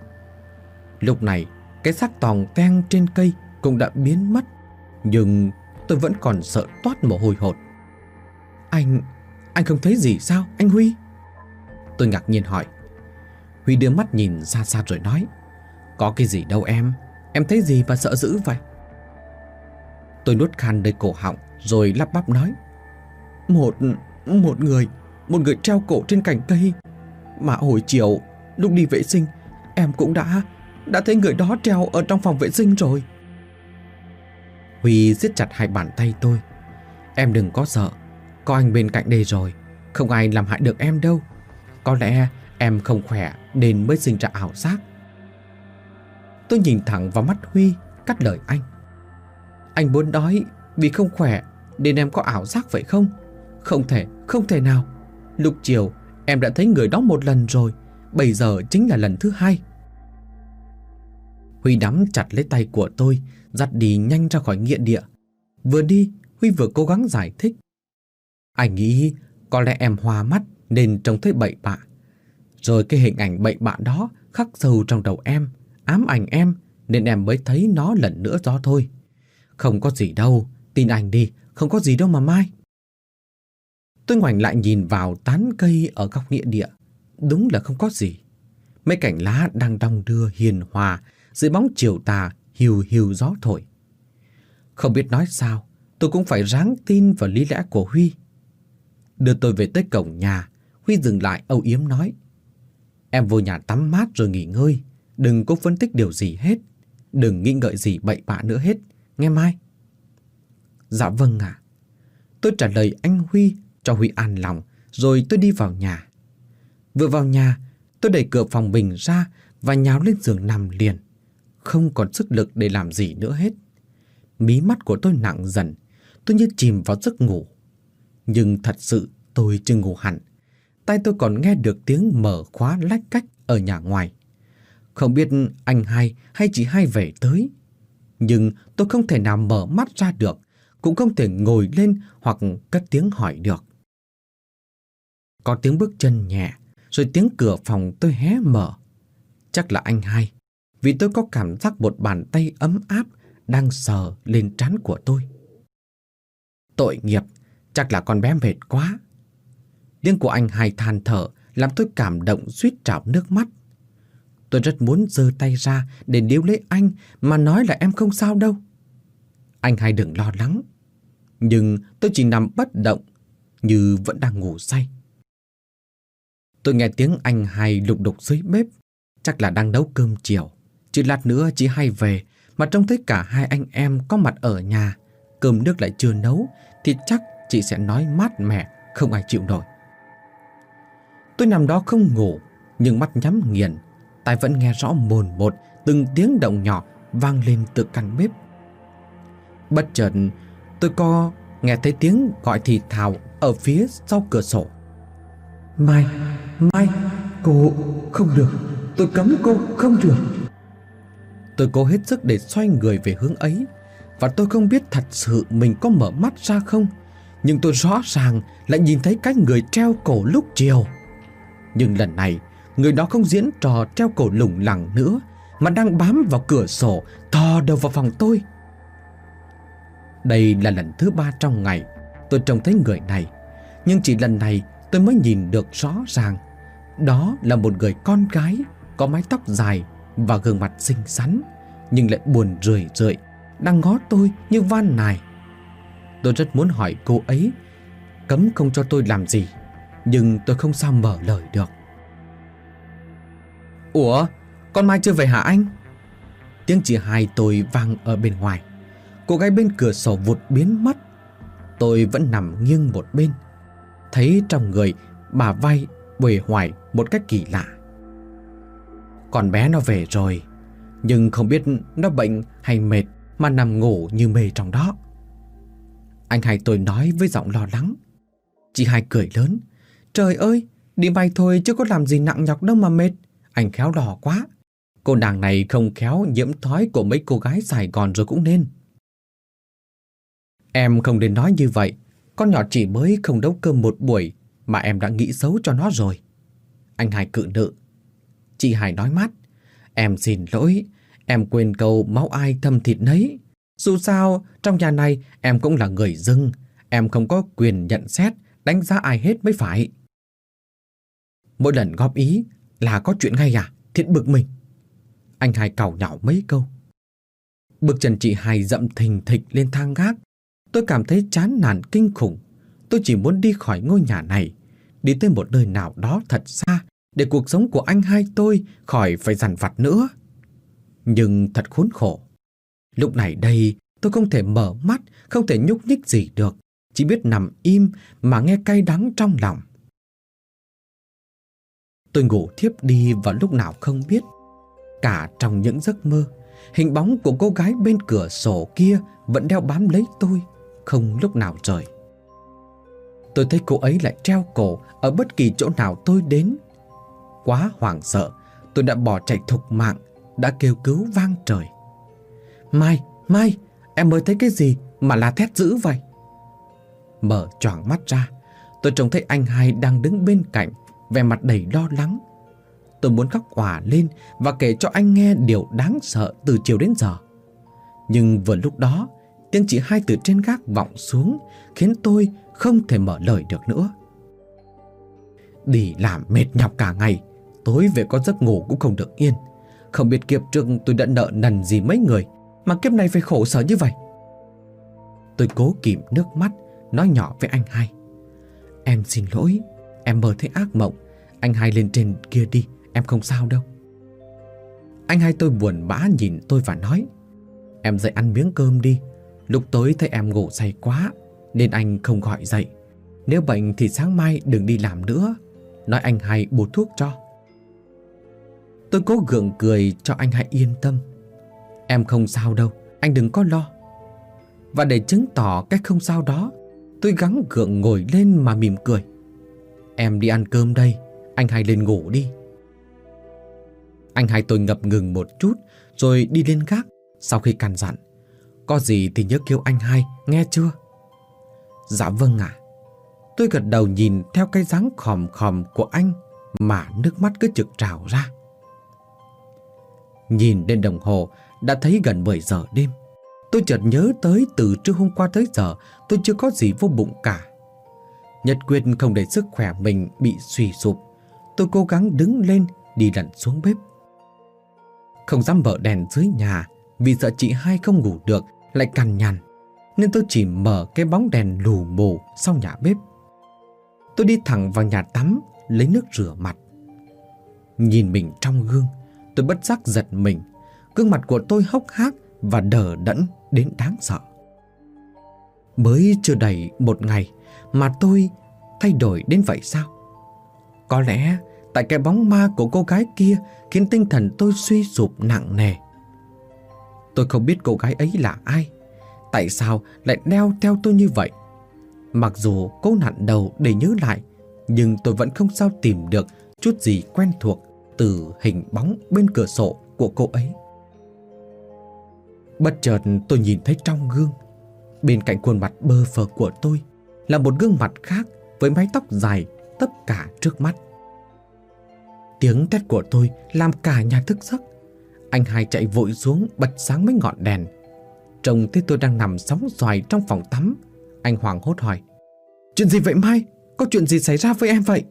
Lúc này, cái xác tòng teng trên cây cũng đã biến mất, nhưng tôi vẫn còn sợ toát mồ hôi hột. Anh... anh không thấy gì sao, anh Huy?" Tôi ngạc nhiên hỏi. Huy đưa mắt nhìn xa xa rồi nói: "Có cái gì đâu em, em thấy gì mà sợ dữ vậy?" Tôi nuốt khan nơi cổ họng rồi lắp bắp nói: Một... một người, một người treo cổ trên cành cây. Mà hồi chiều, lúc đi vệ sinh, em cũng đã... đã thấy người đó treo ở trong phòng vệ sinh rồi." Huy siết chặt hai bàn tay tôi: "Em đừng có sợ, có anh bên cạnh đây rồi, không ai làm hại được em đâu. Có lẽ em không khỏe nên mới sinh ra ảo giác." Tôi nhìn thẳng vào mắt Huy, cắt lời anh: "Anh muốn nói vì không khỏe nên em có ảo giác vậy không? Không thể, không thể nào. Lúc chiều em đã thấy người đó một lần rồi, bây giờ chính là lần thứ hai." Huy nắm chặt lấy tay của tôi, dắt đi nhanh ra khỏi nghĩa địa. Vừa đi, Huy vừa cố gắng giải thích: "Anh nghĩ có lẽ em hoa mắt nên trông thấy bậy bạ. Rồi cái hình ảnh bậy bạ đó khắc sâu trong đầu em, ám ảnh em, nên em mới thấy nó lần nữa đó thôi. Không có gì đâu, tin anh đi, không có gì đâu mà Mai." Tôi ngoảnh lại nhìn vào tán cây ở góc nghĩa địa. Đúng là không có gì. Mấy cành lá đang đong đưa hiền hòa dưới bóng chiều tà hiu hiu gió thổi. Không biết nói sao, tôi cũng phải ráng tin vào lý lẽ của Huy. Đưa tôi về tới cổng nhà, Huy dừng lại âu yếm nói: "Em vô nhà tắm mát rồi nghỉ ngơi, đừng có phân tích điều gì hết, đừng nghĩ ngợi gì bậy bạ nữa hết, nghe Mai?" "Dạ vâng ạ." Tôi trả lời anh Huy cho Huy an lòng, rồi tôi đi vào nhà. Vừa vào nhà, tôi đẩy cửa phòng mình ra và nhào lên giường nằm liền. Không còn sức lực để làm gì nữa hết. Mí mắt của tôi nặng dần, tôi như chìm vào giấc ngủ. Nhưng thật sự tôi chưa ngủ hẳn. Tai tôi còn nghe được tiếng mở khóa lách cách ở nhà ngoài. Không biết anh hai hay chị hai về tới. Nhưng tôi không thể nào mở mắt ra được, cũng không thể ngồi lên hoặc cất tiếng hỏi được. Có tiếng bước chân nhẹ, rồi tiếng cửa phòng tôi hé mở. Chắc là anh hai, vì tôi có cảm giác một bàn tay ấm áp đang sờ lên trán của tôi. Tội nghiệp, chắc là con bé mệt quá. Tiếng của anh hai than thở làm tôi cảm động suýt trào nước mắt. Tôi rất muốn giơ tay ra để níu lấy anh mà nói là em không sao đâu. Anh hai đừng lo lắng. Nhưng tôi chỉ nằm bất động, như vẫn đang ngủ say. Tôi nghe tiếng anh hai lục đục dưới bếp, chắc là đang nấu cơm chiều. Chỉ lát nữa chị hai về mà trông thấy cả hai anh em có mặt ở nhà, cơm nước lại chưa nấu, thì chắc chị sẽ nói mát mẻ, không ai chịu nổi. Tôi nằm đó không ngủ, nhưng mắt nhắm nghiền, tai vẫn nghe rõ mồn một từng tiếng động nhỏ vang lên từ căn bếp. Bất chợt Tôi co nghe thấy tiếng gọi thì thào ở phía sau cửa sổ. Mai, Mai, cô không được, tôi cấm cô không được. Tôi cố hết sức để xoay người về hướng ấy, và tôi không biết thật sự mình có mở mắt ra không, nhưng tôi rõ ràng lại nhìn thấy cái người treo cổ lúc chiều. Nhưng lần này, người đó không diễn trò treo cổ lủng lẳng nữa, mà đang bám vào cửa sổ, thò đầu vào phòng tôi. Đây là lần thứ ba trong ngày tôi trông thấy người này, nhưng chỉ lần này tôi mới nhìn được rõ ràng. Đó là một người con gái có mái tóc dài và gương mặt xinh xắn, nhưng lại buồn rười rượi, đang ngó tôi như van nài. Tôi rất muốn hỏi cô ấy cấm không cho tôi làm gì, nhưng tôi không sao mở lời được. Ủa, con Mai chưa về hả anh? Tiếng chị hai tôi vang ở bên ngoài. Cô gái bên cửa sổ vụt biến mất. Tôi vẫn nằm nghiêng một bên, thấy trong người bả vai uể oải một cách kỳ lạ. Con bé nó về rồi, nhưng không biết nó bệnh hay mệt mà nằm ngủ như mê trong đó. Anh hai tôi nói với giọng lo lắng. Chị hai cười lớn. Trời ơi, đi bay thôi chứ có làm gì nặng nhọc đâu mà mệt. Anh khéo đỏ quá. Cô nàng này không khéo nhiễm thói của mấy cô gái Sài Gòn rồi cũng nên. Em không nên nói như vậy. Con nhỏ chỉ mới không nấu cơm một buổi mà em đã nghĩ xấu cho nó rồi. Anh hai cự nữ. Chị hai nói mát. Em xin lỗi, em quên câu máu ai thâm thịt nấy. Dù sao, trong nhà này em cũng là người dưng. Em không có quyền nhận xét, đánh giá ai hết mới phải. Mỗi lần góp ý là có chuyện ngay à? Thiệt bực mình. Anh hai càu nhạo mấy câu. Bước chân chị hai dậm thình thịch lên thang gác. Tôi cảm thấy chán nản kinh khủng. Tôi chỉ muốn đi khỏi ngôi nhà này, đi tới một nơi nào đó thật xa, để cuộc sống của anh hai tôi khỏi phải dằn vặt nữa. Nhưng thật khốn khổ. Lúc này đây tôi không thể mở mắt, không thể nhúc nhích gì được, chỉ biết nằm im mà nghe cay đắng trong lòng. Tôi ngủ thiếp đi vào lúc nào không biết. Cả trong những giấc mơ, hình bóng của cô gái bên cửa sổ kia vẫn đeo bám lấy tôi, không lúc nào rời. Tôi thấy cô ấy lại treo cổ ở bất kỳ chỗ nào tôi đến. Quá hoảng sợ, tôi đã bỏ chạy thục mạng, đã kêu cứu vang trời. Mai, Mai, em mới thấy cái gì mà la thét dữ vậy? Mở choàng mắt ra, tôi trông thấy anh hai đang đứng bên cạnh, vẻ mặt đầy lo lắng. Tôi muốn khóc òa lên và kể cho anh nghe điều đáng sợ từ chiều đến giờ. Nhưng vừa lúc đó, tiếng chị hai từ trên gác vọng xuống, khiến tôi không thể mở lời được nữa. Đi làm mệt nhọc cả ngày, tối về có giấc ngủ cũng không được yên. Không biết kiếp trước tôi đã nợ nần gì mấy người mà kiếp này phải khổ sở như vậy. Tôi cố kìm nước mắt, nói nhỏ với anh hai. Em xin lỗi, em mơ thấy ác mộng. Anh hai lên trên kia đi, em không sao đâu. Anh hai tôi buồn bã nhìn tôi và nói. Em dậy ăn miếng cơm đi. Lúc tối thấy em ngủ say quá nên anh không gọi dậy. Nếu bệnh thì sáng mai đừng đi làm nữa. Nói anh hai bột thuốc cho. Tôi cố gượng cười cho anh hai yên tâm. Em không sao đâu, anh đừng có lo. Và để chứng tỏ cái không sao đó, tôi gắng gượng ngồi lên mà mỉm cười. Em đi ăn cơm đây, anh hai lên ngủ đi. Anh hai tôi ngập ngừng một chút rồi đi lên gác. Sau khi căn dặn, có gì thì nhớ kêu anh hai, nghe chưa? Dạ vâng ạ. Tôi gật đầu nhìn theo cái dáng khòm khòm của anh mà nước mắt cứ trực trào ra. Nhìn lên đồng hồ đã thấy gần mười giờ đêm. Tôi chợt nhớ tới từ trưa hôm qua tới giờ tôi chưa có gì vô bụng cả. Nhất quyết không để sức khỏe mình bị suy sụp, tôi cố gắng đứng lên đi lặn xuống bếp. Không dám mở đèn dưới nhà vì sợ chị hai không ngủ được lại cằn nhằn, nên tôi chỉ mở cái bóng đèn lù mù sau nhà bếp. Tôi đi thẳng vào nhà tắm lấy nước rửa mặt. Nhìn mình trong gương, tôi bất giác giật mình. Gương mặt của tôi hốc hác và đờ đẫn đến đáng sợ. Mới chưa đầy một ngày mà tôi thay đổi đến vậy sao? Có lẽ tại cái bóng ma của cô gái kia khiến tinh thần tôi suy sụp nặng nề. Tôi không biết cô gái ấy là ai, Tại sao lại đeo theo tôi như vậy? Mặc dù cố nặn đầu để nhớ lại, nhưng tôi vẫn không sao tìm được chút gì quen thuộc từ hình bóng bên cửa sổ của cô ấy. Bất chợt tôi nhìn thấy trong gương, bên cạnh khuôn mặt bơ phờ của tôi là một gương mặt khác với mái tóc dài tất cả trước mắt. Tiếng thét của tôi làm cả nhà thức giấc. Anh hai chạy vội xuống bật sáng mấy ngọn đèn. Trông thấy tôi đang nằm sóng xoài trong phòng tắm, anh hoảng hốt hỏi: "Chuyện gì vậy Mai? Có chuyện gì xảy ra với em vậy?"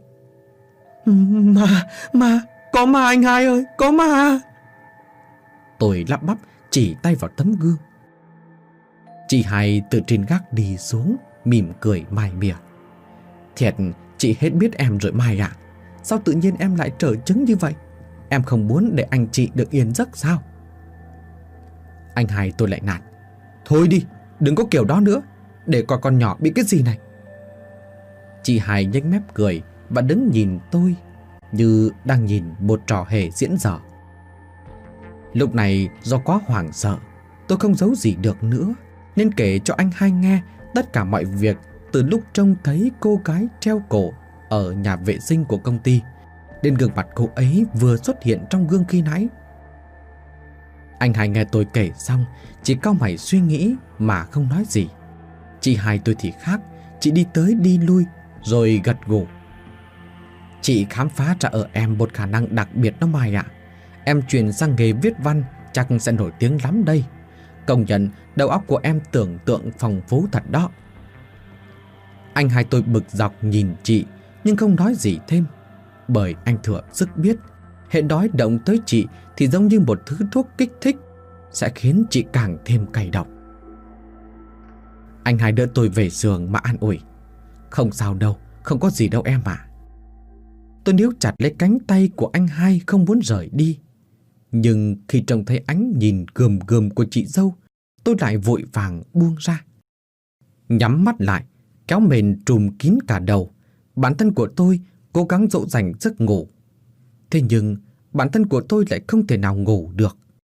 "Ma, ma, có ma anh hai ơi, có ma." Tôi lắp bắp chỉ tay vào tấm gương. Chị hai từ trên gác đi xuống, mỉm cười mai mỉa: "Thiệt, chị hết biết em rồi Mai ạ. Sao tự nhiên em lại trở chứng như vậy? Em không muốn để anh chị được yên giấc sao?" Anh hai tôi lại nạt: "Thôi đi, đừng có kiểu đó nữa, để coi con nhỏ bị cái gì này." Chị hai nhếch mép cười và đứng nhìn tôi như đang nhìn một trò hề diễn dở. Lúc này do quá hoảng sợ, tôi không giấu gì được nữa, nên kể cho anh hai nghe tất cả mọi việc từ lúc trông thấy cô gái treo cổ ở nhà vệ sinh của công ty đến gương mặt cô ấy vừa xuất hiện trong gương khi nãy. Anh hai nghe tôi kể xong chỉ cau mày suy nghĩ mà không nói gì. Chị hai tôi thì khác, chị đi tới đi lui rồi gật gù: "Chị khám phá ra ở em một khả năng đặc biệt đó Mai ạ. Em chuyển sang nghề viết văn chắc sẽ nổi tiếng lắm đây. Công nhận đầu óc của em tưởng tượng phong phú thật đó." Anh hai tôi bực dọc nhìn chị nhưng không nói gì thêm, bởi anh thừa sức biết hệ đói động tới chị thì giống như một thứ thuốc kích thích, sẽ khiến chị càng thêm cay độc. Anh hai đỡ tôi về giường mà an ủi: "Không sao đâu, không có gì đâu em ạ." Tôi níu chặt lấy cánh tay của anh hai không muốn rời đi. Nhưng khi trông thấy ánh nhìn gườm gườm của chị dâu, tôi lại vội vàng buông ra. Nhắm mắt lại, kéo mền trùm kín cả đầu, bản thân của tôi cố gắng dỗ dành giấc ngủ. Thế nhưng bản thân của tôi lại không thể nào ngủ được.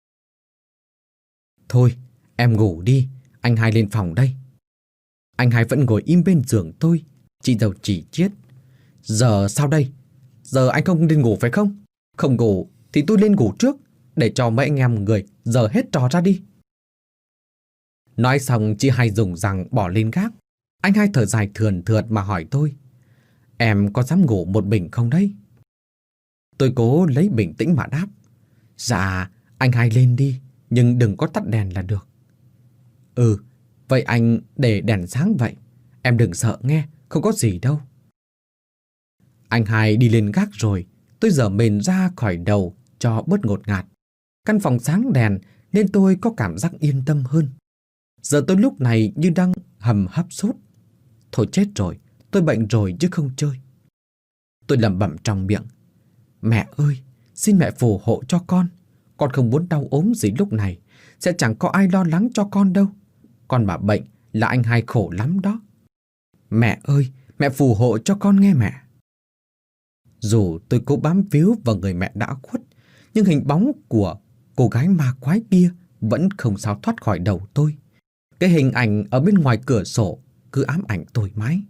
"Thôi, em ngủ đi, anh hai lên phòng đây." Anh hai vẫn ngồi im bên giường tôi. Chị dâu chỉ chiết: "Giờ sao đây? Giờ anh không nên ngủ phải không? Không ngủ thì tôi lên ngủ trước, để cho mấy anh em người giờ hết trò ra đi." Nói xong chị hai dùng rằng bỏ lên gác. Anh hai thở dài thườn thượt mà hỏi tôi: "Em có dám ngủ một mình không đấy?" Tôi cố lấy bình tĩnh mà đáp: "Dạ, anh hai lên đi, nhưng đừng có tắt đèn là được." "Ừ, vậy anh để đèn sáng vậy. Em đừng sợ nghe, không có gì đâu." Anh hai đi lên gác rồi, tôi giở mền ra khỏi đầu cho bớt ngột ngạt. Căn phòng sáng đèn nên tôi có cảm giác yên tâm hơn. Giờ tôi lúc này như đang hầm hấp sốt. Thôi chết rồi, tôi bệnh rồi chứ không chơi. Tôi lẩm bẩm trong miệng: "Mẹ ơi, xin mẹ phù hộ cho con. Con không muốn đau ốm gì lúc này, sẽ chẳng có ai lo lắng cho con đâu. Con mà bệnh là anh hai khổ lắm đó. Mẹ ơi, mẹ phù hộ cho con nghe mẹ." Dù tôi cố bám víu vào người mẹ đã khuất, nhưng hình bóng của cô gái ma quái kia vẫn không sao thoát khỏi đầu tôi. Cái hình ảnh ở bên ngoài cửa sổ cứ ám ảnh tôi mãi.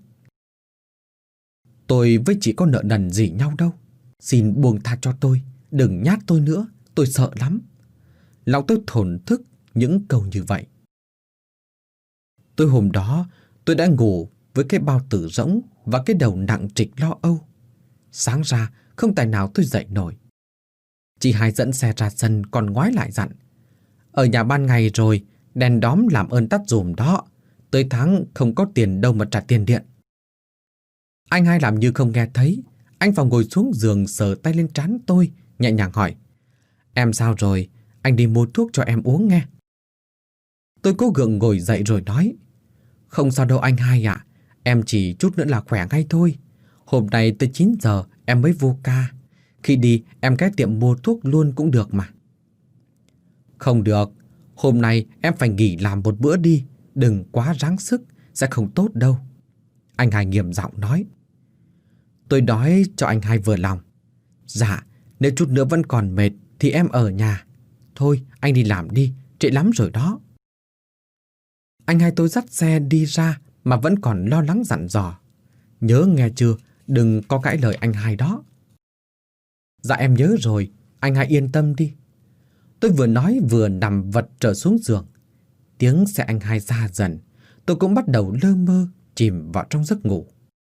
Tôi với chị có nợ nần gì nhau đâu. Xin buông tha cho tôi, đừng nhát tôi nữa, tôi sợ lắm. Lòng tôi thổn thức những câu như vậy. Tối hôm đó tôi đã ngủ với cái bao tử rỗng và cái đầu nặng trịch lo âu. Sáng ra không tài nào tôi dậy nổi. Chị hai dẫn xe ra sân còn ngoái lại dặn: "Ở nhà ban ngày rồi, đèn đóm làm ơn tắt dùm đó. Tới tháng không có tiền đâu mà trả tiền điện." Anh hai làm như không nghe thấy. Anh vào ngồi xuống giường sờ tay lên trán tôi, nhẹ nhàng hỏi: "Em sao rồi? Anh đi mua thuốc cho em uống nghe." Tôi cố gượng ngồi dậy rồi nói: "Không sao đâu anh hai ạ, em chỉ chút nữa là khỏe ngay thôi. Hôm nay tới chín giờ em mới vô ca. Khi đi em ghé tiệm mua thuốc luôn cũng được mà." "Không được, hôm nay em phải nghỉ làm một bữa đi, đừng quá ráng sức, sẽ không tốt đâu." Anh hai nghiêm giọng nói. Tôi nói cho anh hai vừa lòng: "Dạ, nếu chút nữa vẫn còn mệt thì em ở nhà. Thôi anh đi làm đi, trễ lắm rồi đó." Anh hai tôi dắt xe đi ra mà vẫn còn lo lắng dặn dò. Nhớ nghe chưa, đừng có cãi lời anh hai đó. Dạ em nhớ rồi, anh hai yên tâm đi. Tôi vừa nói vừa nằm vật trở xuống giường. Tiếng xe anh hai xa dần, tôi cũng bắt đầu lơ mơ chìm vào trong giấc ngủ.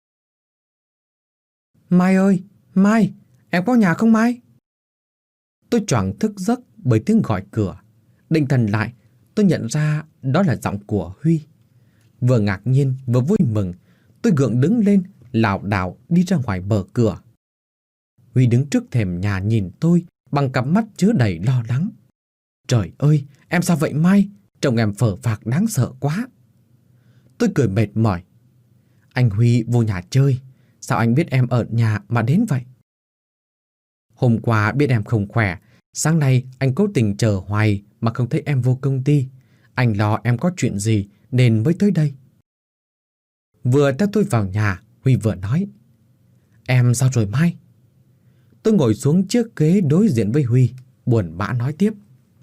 Mai ơi, Mai, em có nhà không Mai? Tôi choàng thức giấc bởi tiếng gọi cửa. Định thần lại, tôi nhận ra đó là giọng của Huy. Vừa ngạc nhiên vừa vui mừng, tôi gượng đứng lên, lảo đảo đi ra ngoài bờ cửa. Huy đứng trước thềm nhà nhìn tôi bằng cặp mắt chứa đầy lo lắng. Trời ơi, em sao vậy Mai? Trông em phờ phạc đáng sợ quá. Tôi cười mệt mỏi. Anh Huy vô nhà chơi. Sao anh biết em ở nhà mà đến vậy? Hôm qua biết em không khỏe, sáng nay anh cố tình chờ hoài mà không thấy em vô công ty. Anh lo em có chuyện gì nên mới tới đây. Vừa theo tôi vào nhà, Huy vừa nói. Em sao rồi Mai? Tôi ngồi xuống chiếc ghế đối diện với Huy, buồn bã nói tiếp.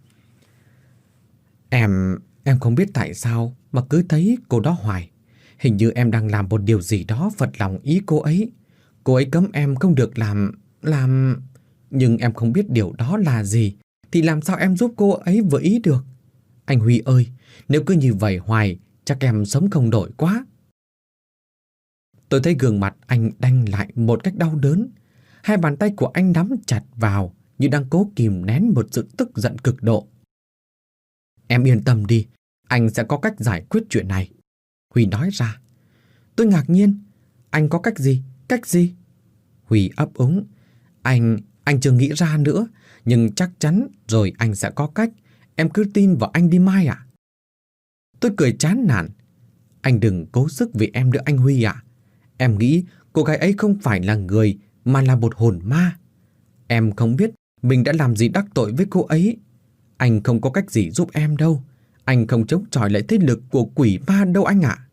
Em, em không biết tại sao mà cứ thấy cô đó hoài. Hình như em đang làm một điều gì đó phật lòng ý cô ấy. Cô ấy cấm em không được làm, làm... Nhưng em không biết điều đó là gì, thì làm sao em giúp cô ấy vừa ý được? Anh Huy ơi, nếu cứ như vậy hoài, chắc em sống không nổi quá. Tôi thấy gương mặt anh đanh lại một cách đau đớn. Hai bàn tay của anh nắm chặt vào như đang cố kìm nén một sự tức giận cực độ. Em yên tâm đi, anh sẽ có cách giải quyết chuyện này. Huy nói ra. Tôi ngạc nhiên. Anh có cách gì? Cách gì? Huy ấp úng. Anh, anh chưa nghĩ ra nữa, nhưng chắc chắn rồi anh sẽ có cách. Em cứ tin vào anh đi Mai ạ. Tôi cười chán nản. Anh đừng cố sức vì em nữa anh Huy ạ. Em nghĩ cô gái ấy không phải là người mà là một hồn ma. Em không biết mình đã làm gì đắc tội với cô ấy. Anh không có cách gì giúp em đâu. Anh không chống chọi lại thế lực của quỷ ma đâu anh ạ.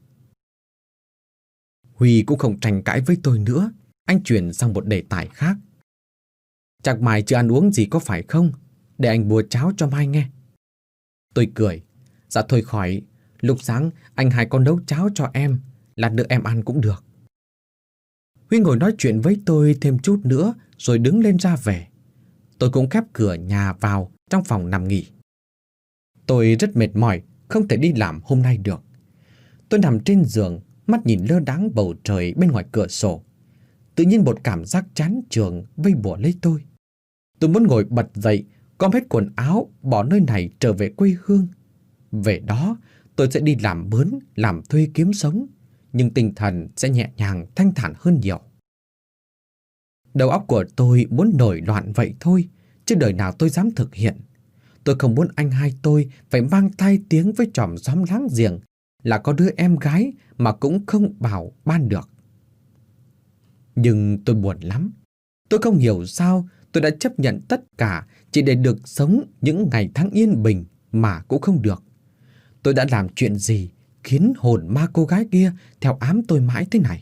Huy cũng không tranh cãi với tôi nữa. Anh chuyển sang một đề tài khác. Chắc Mai chưa ăn uống gì có phải không? Để anh bùa cháo cho Mai nghe. Tôi cười. Dạ thôi khỏi. Lúc sáng anh hai con nấu cháo cho em. Lát nữa em ăn cũng được. Huy ngồi nói chuyện với tôi thêm chút nữa rồi đứng lên ra về. Tôi cũng khép cửa nhà vào trong phòng nằm nghỉ. Tôi rất mệt mỏi, không thể đi làm hôm nay được. Tôi nằm trên giường, mắt nhìn lơ đãng bầu trời bên ngoài cửa sổ. Tự nhiên một cảm giác chán chường vây bủa lấy tôi. Tôi muốn ngồi bật dậy, gom hết quần áo, bỏ nơi này trở về quê hương. Về đó, tôi sẽ đi làm mướn, làm thuê kiếm sống, nhưng tinh thần sẽ nhẹ nhàng, thanh thản hơn nhiều. Đầu óc của tôi muốn nổi loạn vậy thôi, chứ đời nào tôi dám thực hiện. Tôi không muốn anh hai tôi phải mang tai tiếng với chòm xóm láng giềng là có đứa em gái mà cũng không bảo ban được. Nhưng tôi buồn lắm. Tôi không hiểu sao tôi đã chấp nhận tất cả chỉ để được sống những ngày tháng yên bình mà cũng không được. Tôi đã làm chuyện gì khiến hồn ma cô gái kia theo ám tôi mãi thế này?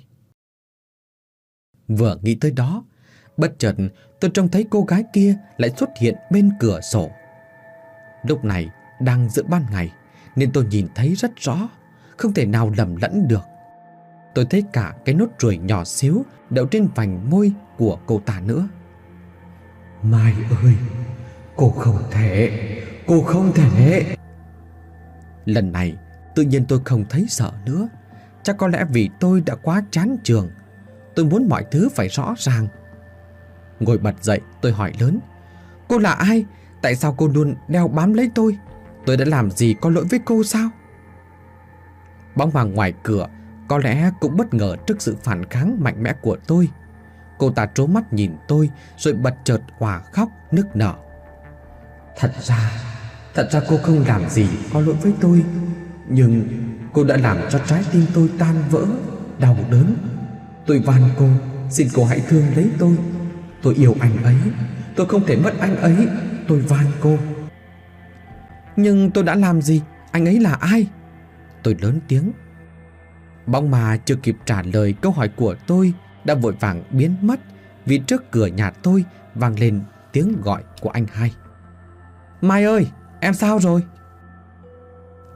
Vừa nghĩ tới đó, bất chợt tôi trông thấy cô gái kia lại xuất hiện bên cửa sổ. Lúc này đang giữa ban ngày nên tôi nhìn thấy rất rõ, không thể nào lầm lẫn được. Tôi thấy cả cái nốt ruồi nhỏ xíu đậu trên vành môi của cô ta nữa. Mai ơi, cô không thể, cô không thể. Lần này tự nhiên tôi không thấy sợ nữa. Chắc có lẽ vì tôi đã quá chán trường. Tôi muốn mọi thứ phải rõ ràng. Ngồi bật dậy tôi hỏi lớn. Cô là ai? Tại sao cô luôn đeo bám lấy tôi? Tôi đã làm gì có lỗi với cô sao? Bóng hoàng ngoài cửa có lẽ cũng bất ngờ trước sự phản kháng mạnh mẽ của tôi. Cô ta trố mắt nhìn tôi rồi bật chợt òa khóc nức nở. Thật ra, thật ra cô không làm gì có lỗi với tôi, nhưng cô đã làm cho trái tim tôi tan vỡ, đau đớn. Tôi van cô, xin cô hãy thương lấy tôi. Tôi yêu anh ấy, tôi không thể mất anh ấy, tôi van cô. Nhưng tôi đã làm gì? Anh ấy là ai? Tôi lớn tiếng. Bóng ma chưa kịp trả lời câu hỏi của tôi đã vội vàng biến mất, vì trước cửa nhà tôi vang lên tiếng gọi của anh hai. Mai ơi, em sao rồi?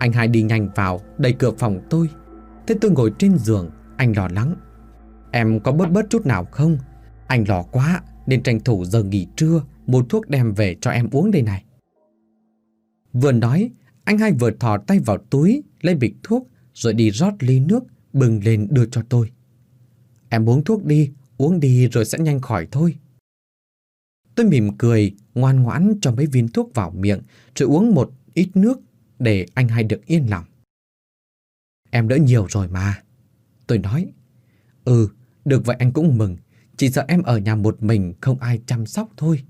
Anh hai đi nhanh vào, đẩy cửa phòng tôi. Thế tôi ngồi trên giường, anh lo lắng. Em có bớt bớt chút nào không? Anh lo quá nên tranh thủ giờ nghỉ trưa mua thuốc đem về cho em uống đây này. Vừa nói, anh hai vừa thò tay vào túi lấy bịch thuốc rồi đi rót ly nước bừng lên đưa cho tôi. Em uống thuốc đi, uống đi rồi sẽ nhanh khỏi thôi. Tôi mỉm cười, ngoan ngoãn cho mấy viên thuốc vào miệng rồi uống một ít nước để anh hai được yên lòng. Em đỡ nhiều rồi mà. Tôi nói. Ừ, được vậy anh cũng mừng. Chỉ sợ em ở nhà một mình không ai chăm sóc thôi.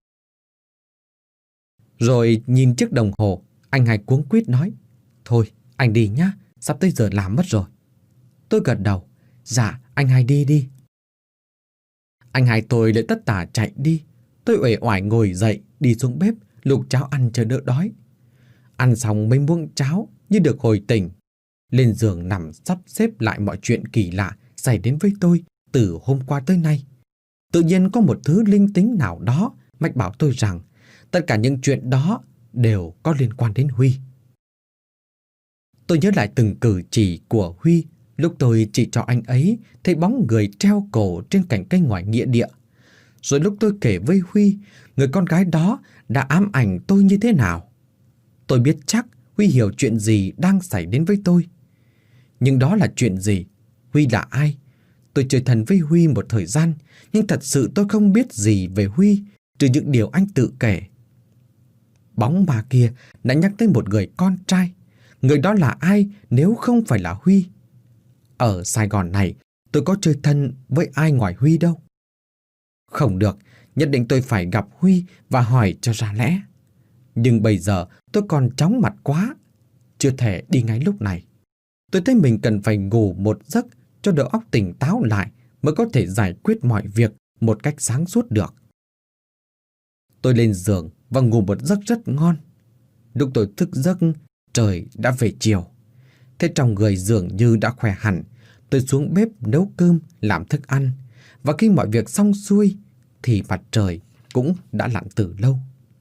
Rồi nhìn chiếc đồng hồ, anh hai cuống quýt nói. Thôi, anh đi nhá, sắp tới giờ làm mất rồi. Tôi gật đầu. Dạ, anh hai đi đi. Anh hai tôi lại tất tả chạy đi. Tôi uể oải ngồi dậy, đi xuống bếp, luộc cháo ăn cho đỡ đói. Ăn xong mấy muỗng cháo như được hồi tỉnh. Lên giường nằm sắp xếp lại mọi chuyện kỳ lạ xảy đến với tôi từ hôm qua tới nay. Tự nhiên có một thứ linh tính nào đó mách bảo tôi rằng tất cả những chuyện đó đều có liên quan đến Huy. Tôi nhớ lại từng cử chỉ của Huy lúc tôi chỉ cho anh ấy thấy bóng người treo cổ trên cành cây ngoài nghĩa địa. Rồi lúc tôi kể với Huy, người con gái đó đã ám ảnh tôi như thế nào. Tôi biết chắc Huy hiểu chuyện gì đang xảy đến với tôi. Nhưng đó là chuyện gì? Huy là ai? Tôi chơi thân với Huy một thời gian, nhưng thật sự tôi không biết gì về Huy trừ những điều anh tự kể. Bóng ma kia đã nhắc tới một người con trai. Người đó là ai nếu không phải là Huy? Ở Sài Gòn này, tôi có chơi thân với ai ngoài Huy đâu. Không được, nhất định tôi phải gặp Huy và hỏi cho ra lẽ. Nhưng bây giờ tôi còn chóng mặt quá, chưa thể đi ngay lúc này. Tôi thấy mình cần phải ngủ một giấc cho đầu óc tỉnh táo lại mới có thể giải quyết mọi việc một cách sáng suốt được. Tôi lên giường và ngủ một giấc rất ngon. Lúc tôi thức giấc, trời đã về chiều. Thế trong người dường như đã khỏe hẳn. Tôi xuống bếp nấu cơm, làm thức ăn. Và khi mọi việc xong xuôi thì mặt trời cũng đã lặn từ lâu.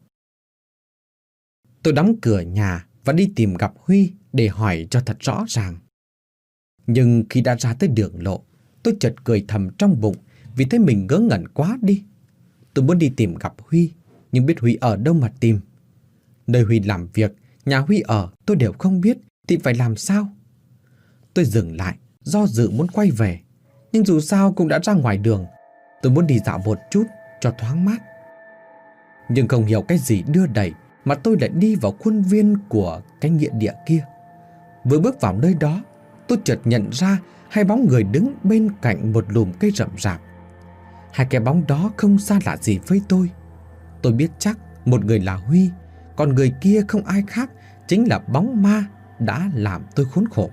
Tôi đóng cửa nhà và đi tìm gặp Huy để hỏi cho thật rõ ràng. Nhưng khi đã ra tới đường lộ, tôi chợt cười thầm trong bụng vì thấy mình ngớ ngẩn quá đi. Tôi muốn đi tìm gặp Huy, nhưng biết Huy ở đâu mà tìm. Nơi Huy làm việc, nhà Huy ở tôi đều không biết thì phải làm sao? Tôi dừng lại, do dự muốn quay về. Nhưng dù sao cũng đã ra ngoài đường. Tôi muốn đi dạo một chút cho thoáng mát. Nhưng không hiểu cái gì đưa đẩy mà tôi lại đi vào khuôn viên của cái nghĩa địa kia. Vừa bước vào nơi đó, tôi chợt nhận ra hai bóng người đứng bên cạnh một lùm cây rậm rạp. Hai cái bóng đó không xa lạ gì với tôi. Tôi biết chắc một người là Huy, còn người kia không ai khác, chính là bóng ma đã làm tôi khốn khổ.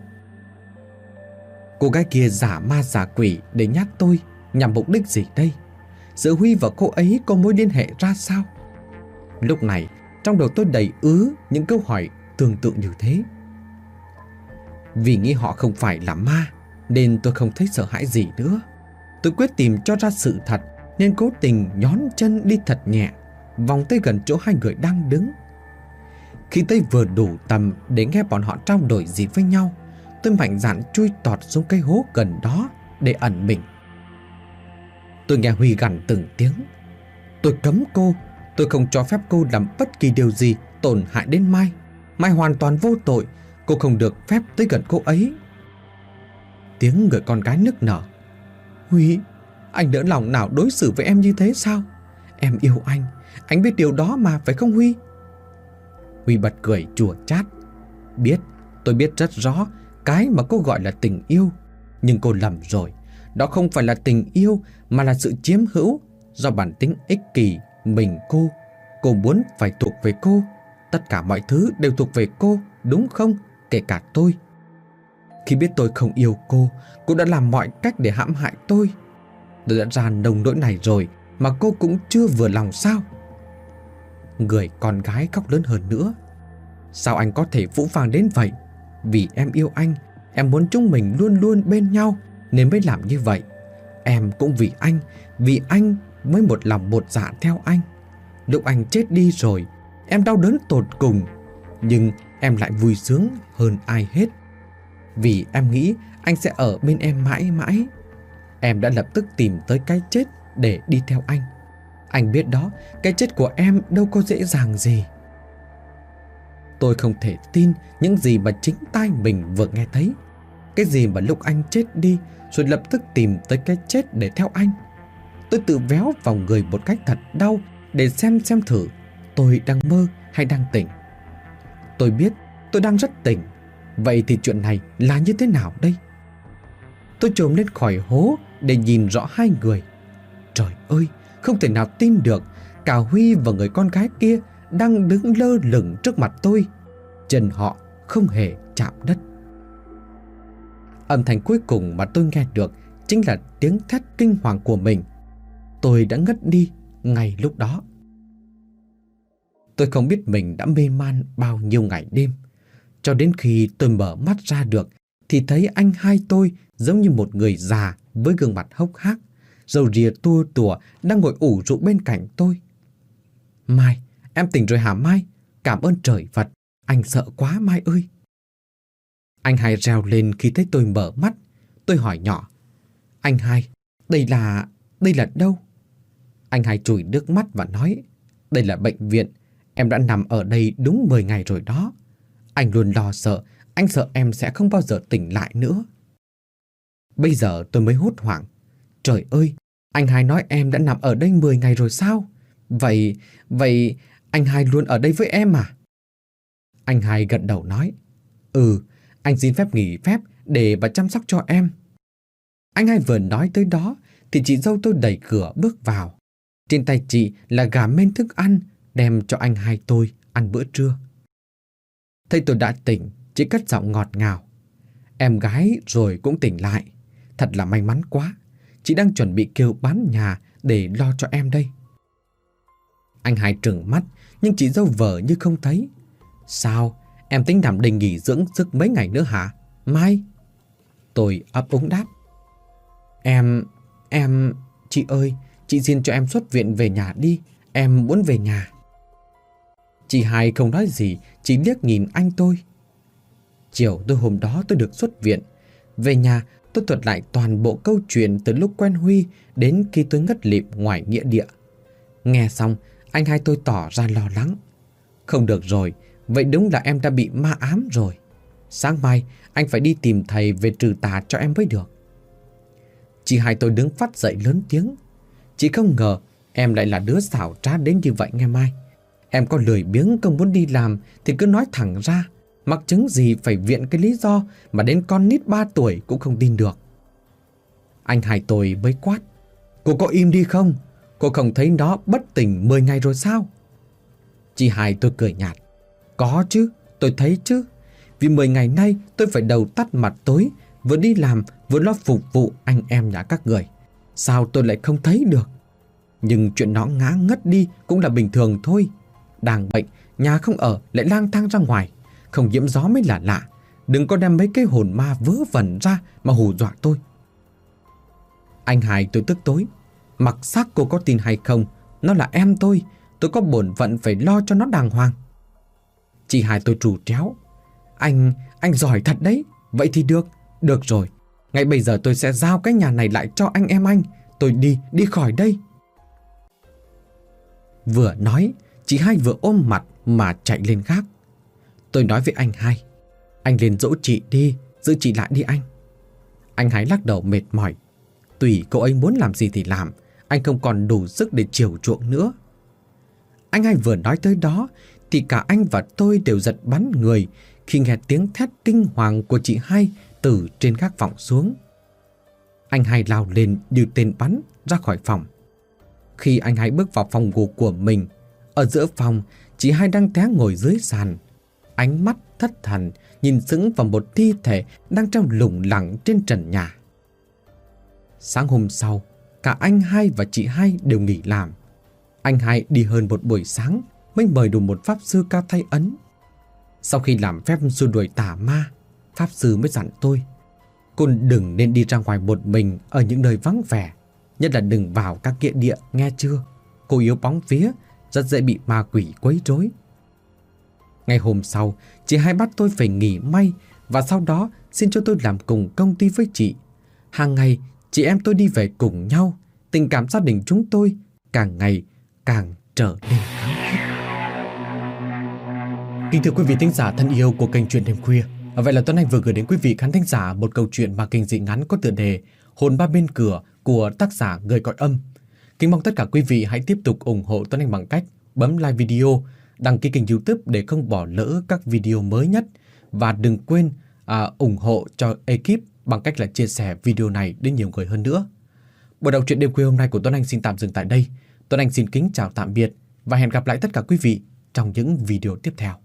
Cô gái kia giả ma giả quỷ để nhát tôi nhằm mục đích gì đây? Giữa Huy và cô ấy có mối liên hệ ra sao? Lúc này trong đầu tôi đầy ứ những câu hỏi tương tự như thế. Vì nghĩ họ không phải là ma nên tôi không thấy sợ hãi gì nữa. Tôi quyết tìm cho ra sự thật nên cố tình nhón chân đi thật nhẹ, vòng tới gần chỗ hai người đang đứng. Khi tới vừa đủ tầm để nghe bọn họ trao đổi gì với nhau, tôi mạnh dạn chui tọt xuống cây hố gần đó để ẩn mình. Tôi nghe Huy gằn từng tiếng. Tôi cấm cô, tôi không cho phép cô làm bất kỳ điều gì tổn hại đến Mai. Mai hoàn toàn vô tội, cô không được phép tới gần cô ấy. Tiếng người con gái nức nở. Huy, anh đỡ lòng nào đối xử với em như thế sao? Em yêu anh, anh biết điều đó mà phải không Huy? Huy bật cười chua chát. Biết, tôi biết rất rõ cái mà cô gọi là tình yêu. Nhưng cô lầm rồi. Đó không phải là tình yêu mà là sự chiếm hữu. Do bản tính ích kỷ mình cô. Cô muốn phải thuộc về cô. Tất cả mọi thứ đều thuộc về cô, đúng không? Kể cả tôi. Khi biết tôi không yêu cô, cô đã làm mọi cách để hãm hại tôi. Tôi đã ra nông nỗi này rồi mà cô cũng chưa vừa lòng sao? Người con gái khóc lớn hơn nữa. Sao anh có thể phũ phàng đến vậy? Vì em yêu anh, em muốn chúng mình luôn luôn bên nhau nên mới làm như vậy. Em cũng vì anh, vì anh mới một lòng một dạ theo anh. Lúc anh chết đi rồi, em đau đớn tột cùng. Nhưng em lại vui sướng hơn ai hết. Vì em nghĩ anh sẽ ở bên em mãi mãi. Em đã lập tức tìm tới cái chết để đi theo anh. Anh biết đó, cái chết của em đâu có dễ dàng gì. Tôi không thể tin những gì mà chính tai mình vừa nghe thấy. Cái gì mà lúc anh chết đi rồi lập tức tìm tới cái chết để theo anh. Tôi tự véo vào người một cách thật đau để xem xem thử tôi đang mơ hay đang tỉnh. Tôi biết tôi đang rất tỉnh. Vậy thì chuyện này là như thế nào đây? Tôi trồm lên khỏi hố để nhìn rõ hai người. Trời ơi, không thể nào tin được, cả Huy và người con gái kia đang đứng lơ lửng trước mặt tôi. Chân họ không hề chạm đất. Âm thanh cuối cùng mà tôi nghe được chính là tiếng thét kinh hoàng của mình. Tôi đã ngất đi ngay lúc đó. Tôi không biết mình đã mê man bao nhiêu ngày đêm. Cho đến khi tôi mở mắt ra được thì thấy anh hai tôi giống như một người già với gương mặt hốc hác, râu ria tua tủa đang ngồi ủ rũ bên cạnh tôi. Mai, em tỉnh rồi hả Mai? Cảm ơn trời Phật, anh sợ quá Mai ơi. Anh hai reo lên khi thấy tôi mở mắt. Tôi hỏi nhỏ, anh hai, đây là... đây là đâu? Anh hai chùi nước mắt và nói, đây là bệnh viện, em đã nằm ở đây đúng mười ngày rồi đó. Anh luôn lo sợ, anh sợ em sẽ không bao giờ tỉnh lại nữa. Bây giờ tôi mới hốt hoảng. Trời ơi, anh hai nói em đã nằm ở đây mười ngày rồi sao? Vậy, vậy anh hai luôn ở đây với em à? Anh hai gật đầu nói, ừ, anh xin phép nghỉ phép để bà chăm sóc cho em. Anh hai vừa nói tới đó thì chị dâu tôi đẩy cửa bước vào. Trên tay chị là gà mên thức ăn đem cho anh hai tôi ăn bữa trưa. Thấy tôi đã tỉnh, chị cất giọng ngọt ngào, em gái rồi cũng tỉnh lại. Thật là may mắn quá. Chị đang chuẩn bị kêu bán nhà để lo cho em đây. Anh hai trừng mắt, nhưng chị dâu vờ như không thấy. Sao? Em tính nằm đây nghỉ dưỡng sức mấy ngày nữa hả? Mai? Tôi ấp úng đáp. Em... em... Chị ơi, chị xin cho em xuất viện về nhà đi. Em muốn về nhà. Chị hai không nói gì, chỉ liếc nhìn anh tôi. Chiều tôi hôm đó tôi được xuất viện. Về nhà tôi thuật lại toàn bộ câu chuyện từ lúc quen Huy đến khi tôi ngất lịm ngoài nghĩa địa. Nghe xong, anh hai tôi tỏ ra lo lắng. Không được rồi, vậy đúng là em đã bị ma ám rồi. Sáng mai anh phải đi tìm thầy về trừ tà cho em mới được. Chị hai tôi đứng phát dậy lớn tiếng. Chị không ngờ em lại là đứa xảo trá đến như vậy nghe Mai. Em có lười biếng không muốn đi làm thì cứ nói thẳng ra. Mặc chứng gì phải viện cái lý do mà đến con nít ba tuổi cũng không tin được. Anh hai tôi mới quát. Cô có im đi không? Cô không thấy nó bất tỉnh mười ngày rồi sao? Chị hai tôi cười nhạt. Có chứ, tôi thấy chứ. Vì mười ngày nay tôi phải đầu tắt mặt tối, vừa đi làm vừa lo phục vụ anh em nhà các người. Sao tôi lại không thấy được? Nhưng chuyện nó ngã ngất đi cũng là bình thường thôi. Đang bệnh, nhà không ở lại lang thang ra ngoài, không nhiễm gió mới là lạ. Đừng có đem mấy cái hồn ma vớ vẩn ra mà hù dọa tôi. Anh hai tôi tức tối. Mặc xác cô có tin hay không, nó là em tôi. Tôi có bổn phận phải lo cho nó đàng hoàng. Chị hai tôi trù tréo. Anh, anh giỏi thật đấy. Vậy thì được, được rồi. Ngay bây giờ tôi sẽ giao cái nhà này lại cho anh em anh. Tôi đi, đi khỏi đây. Vừa nói, chị hai vừa ôm mặt mà chạy lên gác. Tôi nói với anh hai. Anh lên dỗ chị đi, giữ chị lại đi anh. Anh hai lắc đầu mệt mỏi. Tùy cậu ấy muốn làm gì thì làm, anh không còn đủ sức để chiều chuộng nữa. Anh hai vừa nói tới đó thì cả anh và tôi đều giật bắn người khi nghe tiếng thét kinh hoàng của chị hai từ trên gác vọng xuống. Anh hai lao lên như tên bắn ra khỏi phòng. Khi anh hai bước vào phòng ngủ của mình, ở giữa phòng chị hai đang té ngồi dưới sàn, ánh mắt thất thần nhìn sững vào một thi thể đang treo lủng lẳng trên trần nhà. Sáng hôm sau, cả anh hai và chị hai đều nghỉ làm. Anh hai đi hơn một buổi sáng mới mời đủ một pháp sư cao thay ấn. Sau khi làm phép xua đuổi tà ma, pháp sư mới dặn tôi: cô đừng nên đi ra ngoài một mình ở những nơi vắng vẻ, nhất là đừng vào các nghĩa địa, nghe chưa? Cô yếu bóng vía, rất dễ bị ma quỷ quấy rối. Ngày hôm sau, chị hai bắt tôi phải nghỉ may và sau đó xin cho tôi làm cùng công ty với chị. Hàng ngày, chị em tôi đi về cùng nhau, tình cảm gia đình chúng tôi càng ngày càng trở nên thắm thiết. Kính thưa quý vị thính giả thân yêu của kênh Chuyện Đêm Khuya, vậy là Tuấn Anh vừa gửi đến quý vị khán thính giả một câu chuyện ma kinh dị ngắn có tựa đề Hồn Ba Bên Cửa của tác giả Người Cõi Âm. Kính mong tất cả quý vị hãy tiếp tục ủng hộ Tuấn Anh bằng cách bấm like video, đăng ký kênh YouTube để không bỏ lỡ các video mới nhất. Và đừng quên à, ủng hộ cho ekip bằng cách là chia sẻ video này đến nhiều người hơn nữa. Buổi đọc truyện đêm khuya hôm nay của Tuấn Anh xin tạm dừng tại đây. Tuấn Anh xin kính chào tạm biệt và hẹn gặp lại tất cả quý vị trong những video tiếp theo.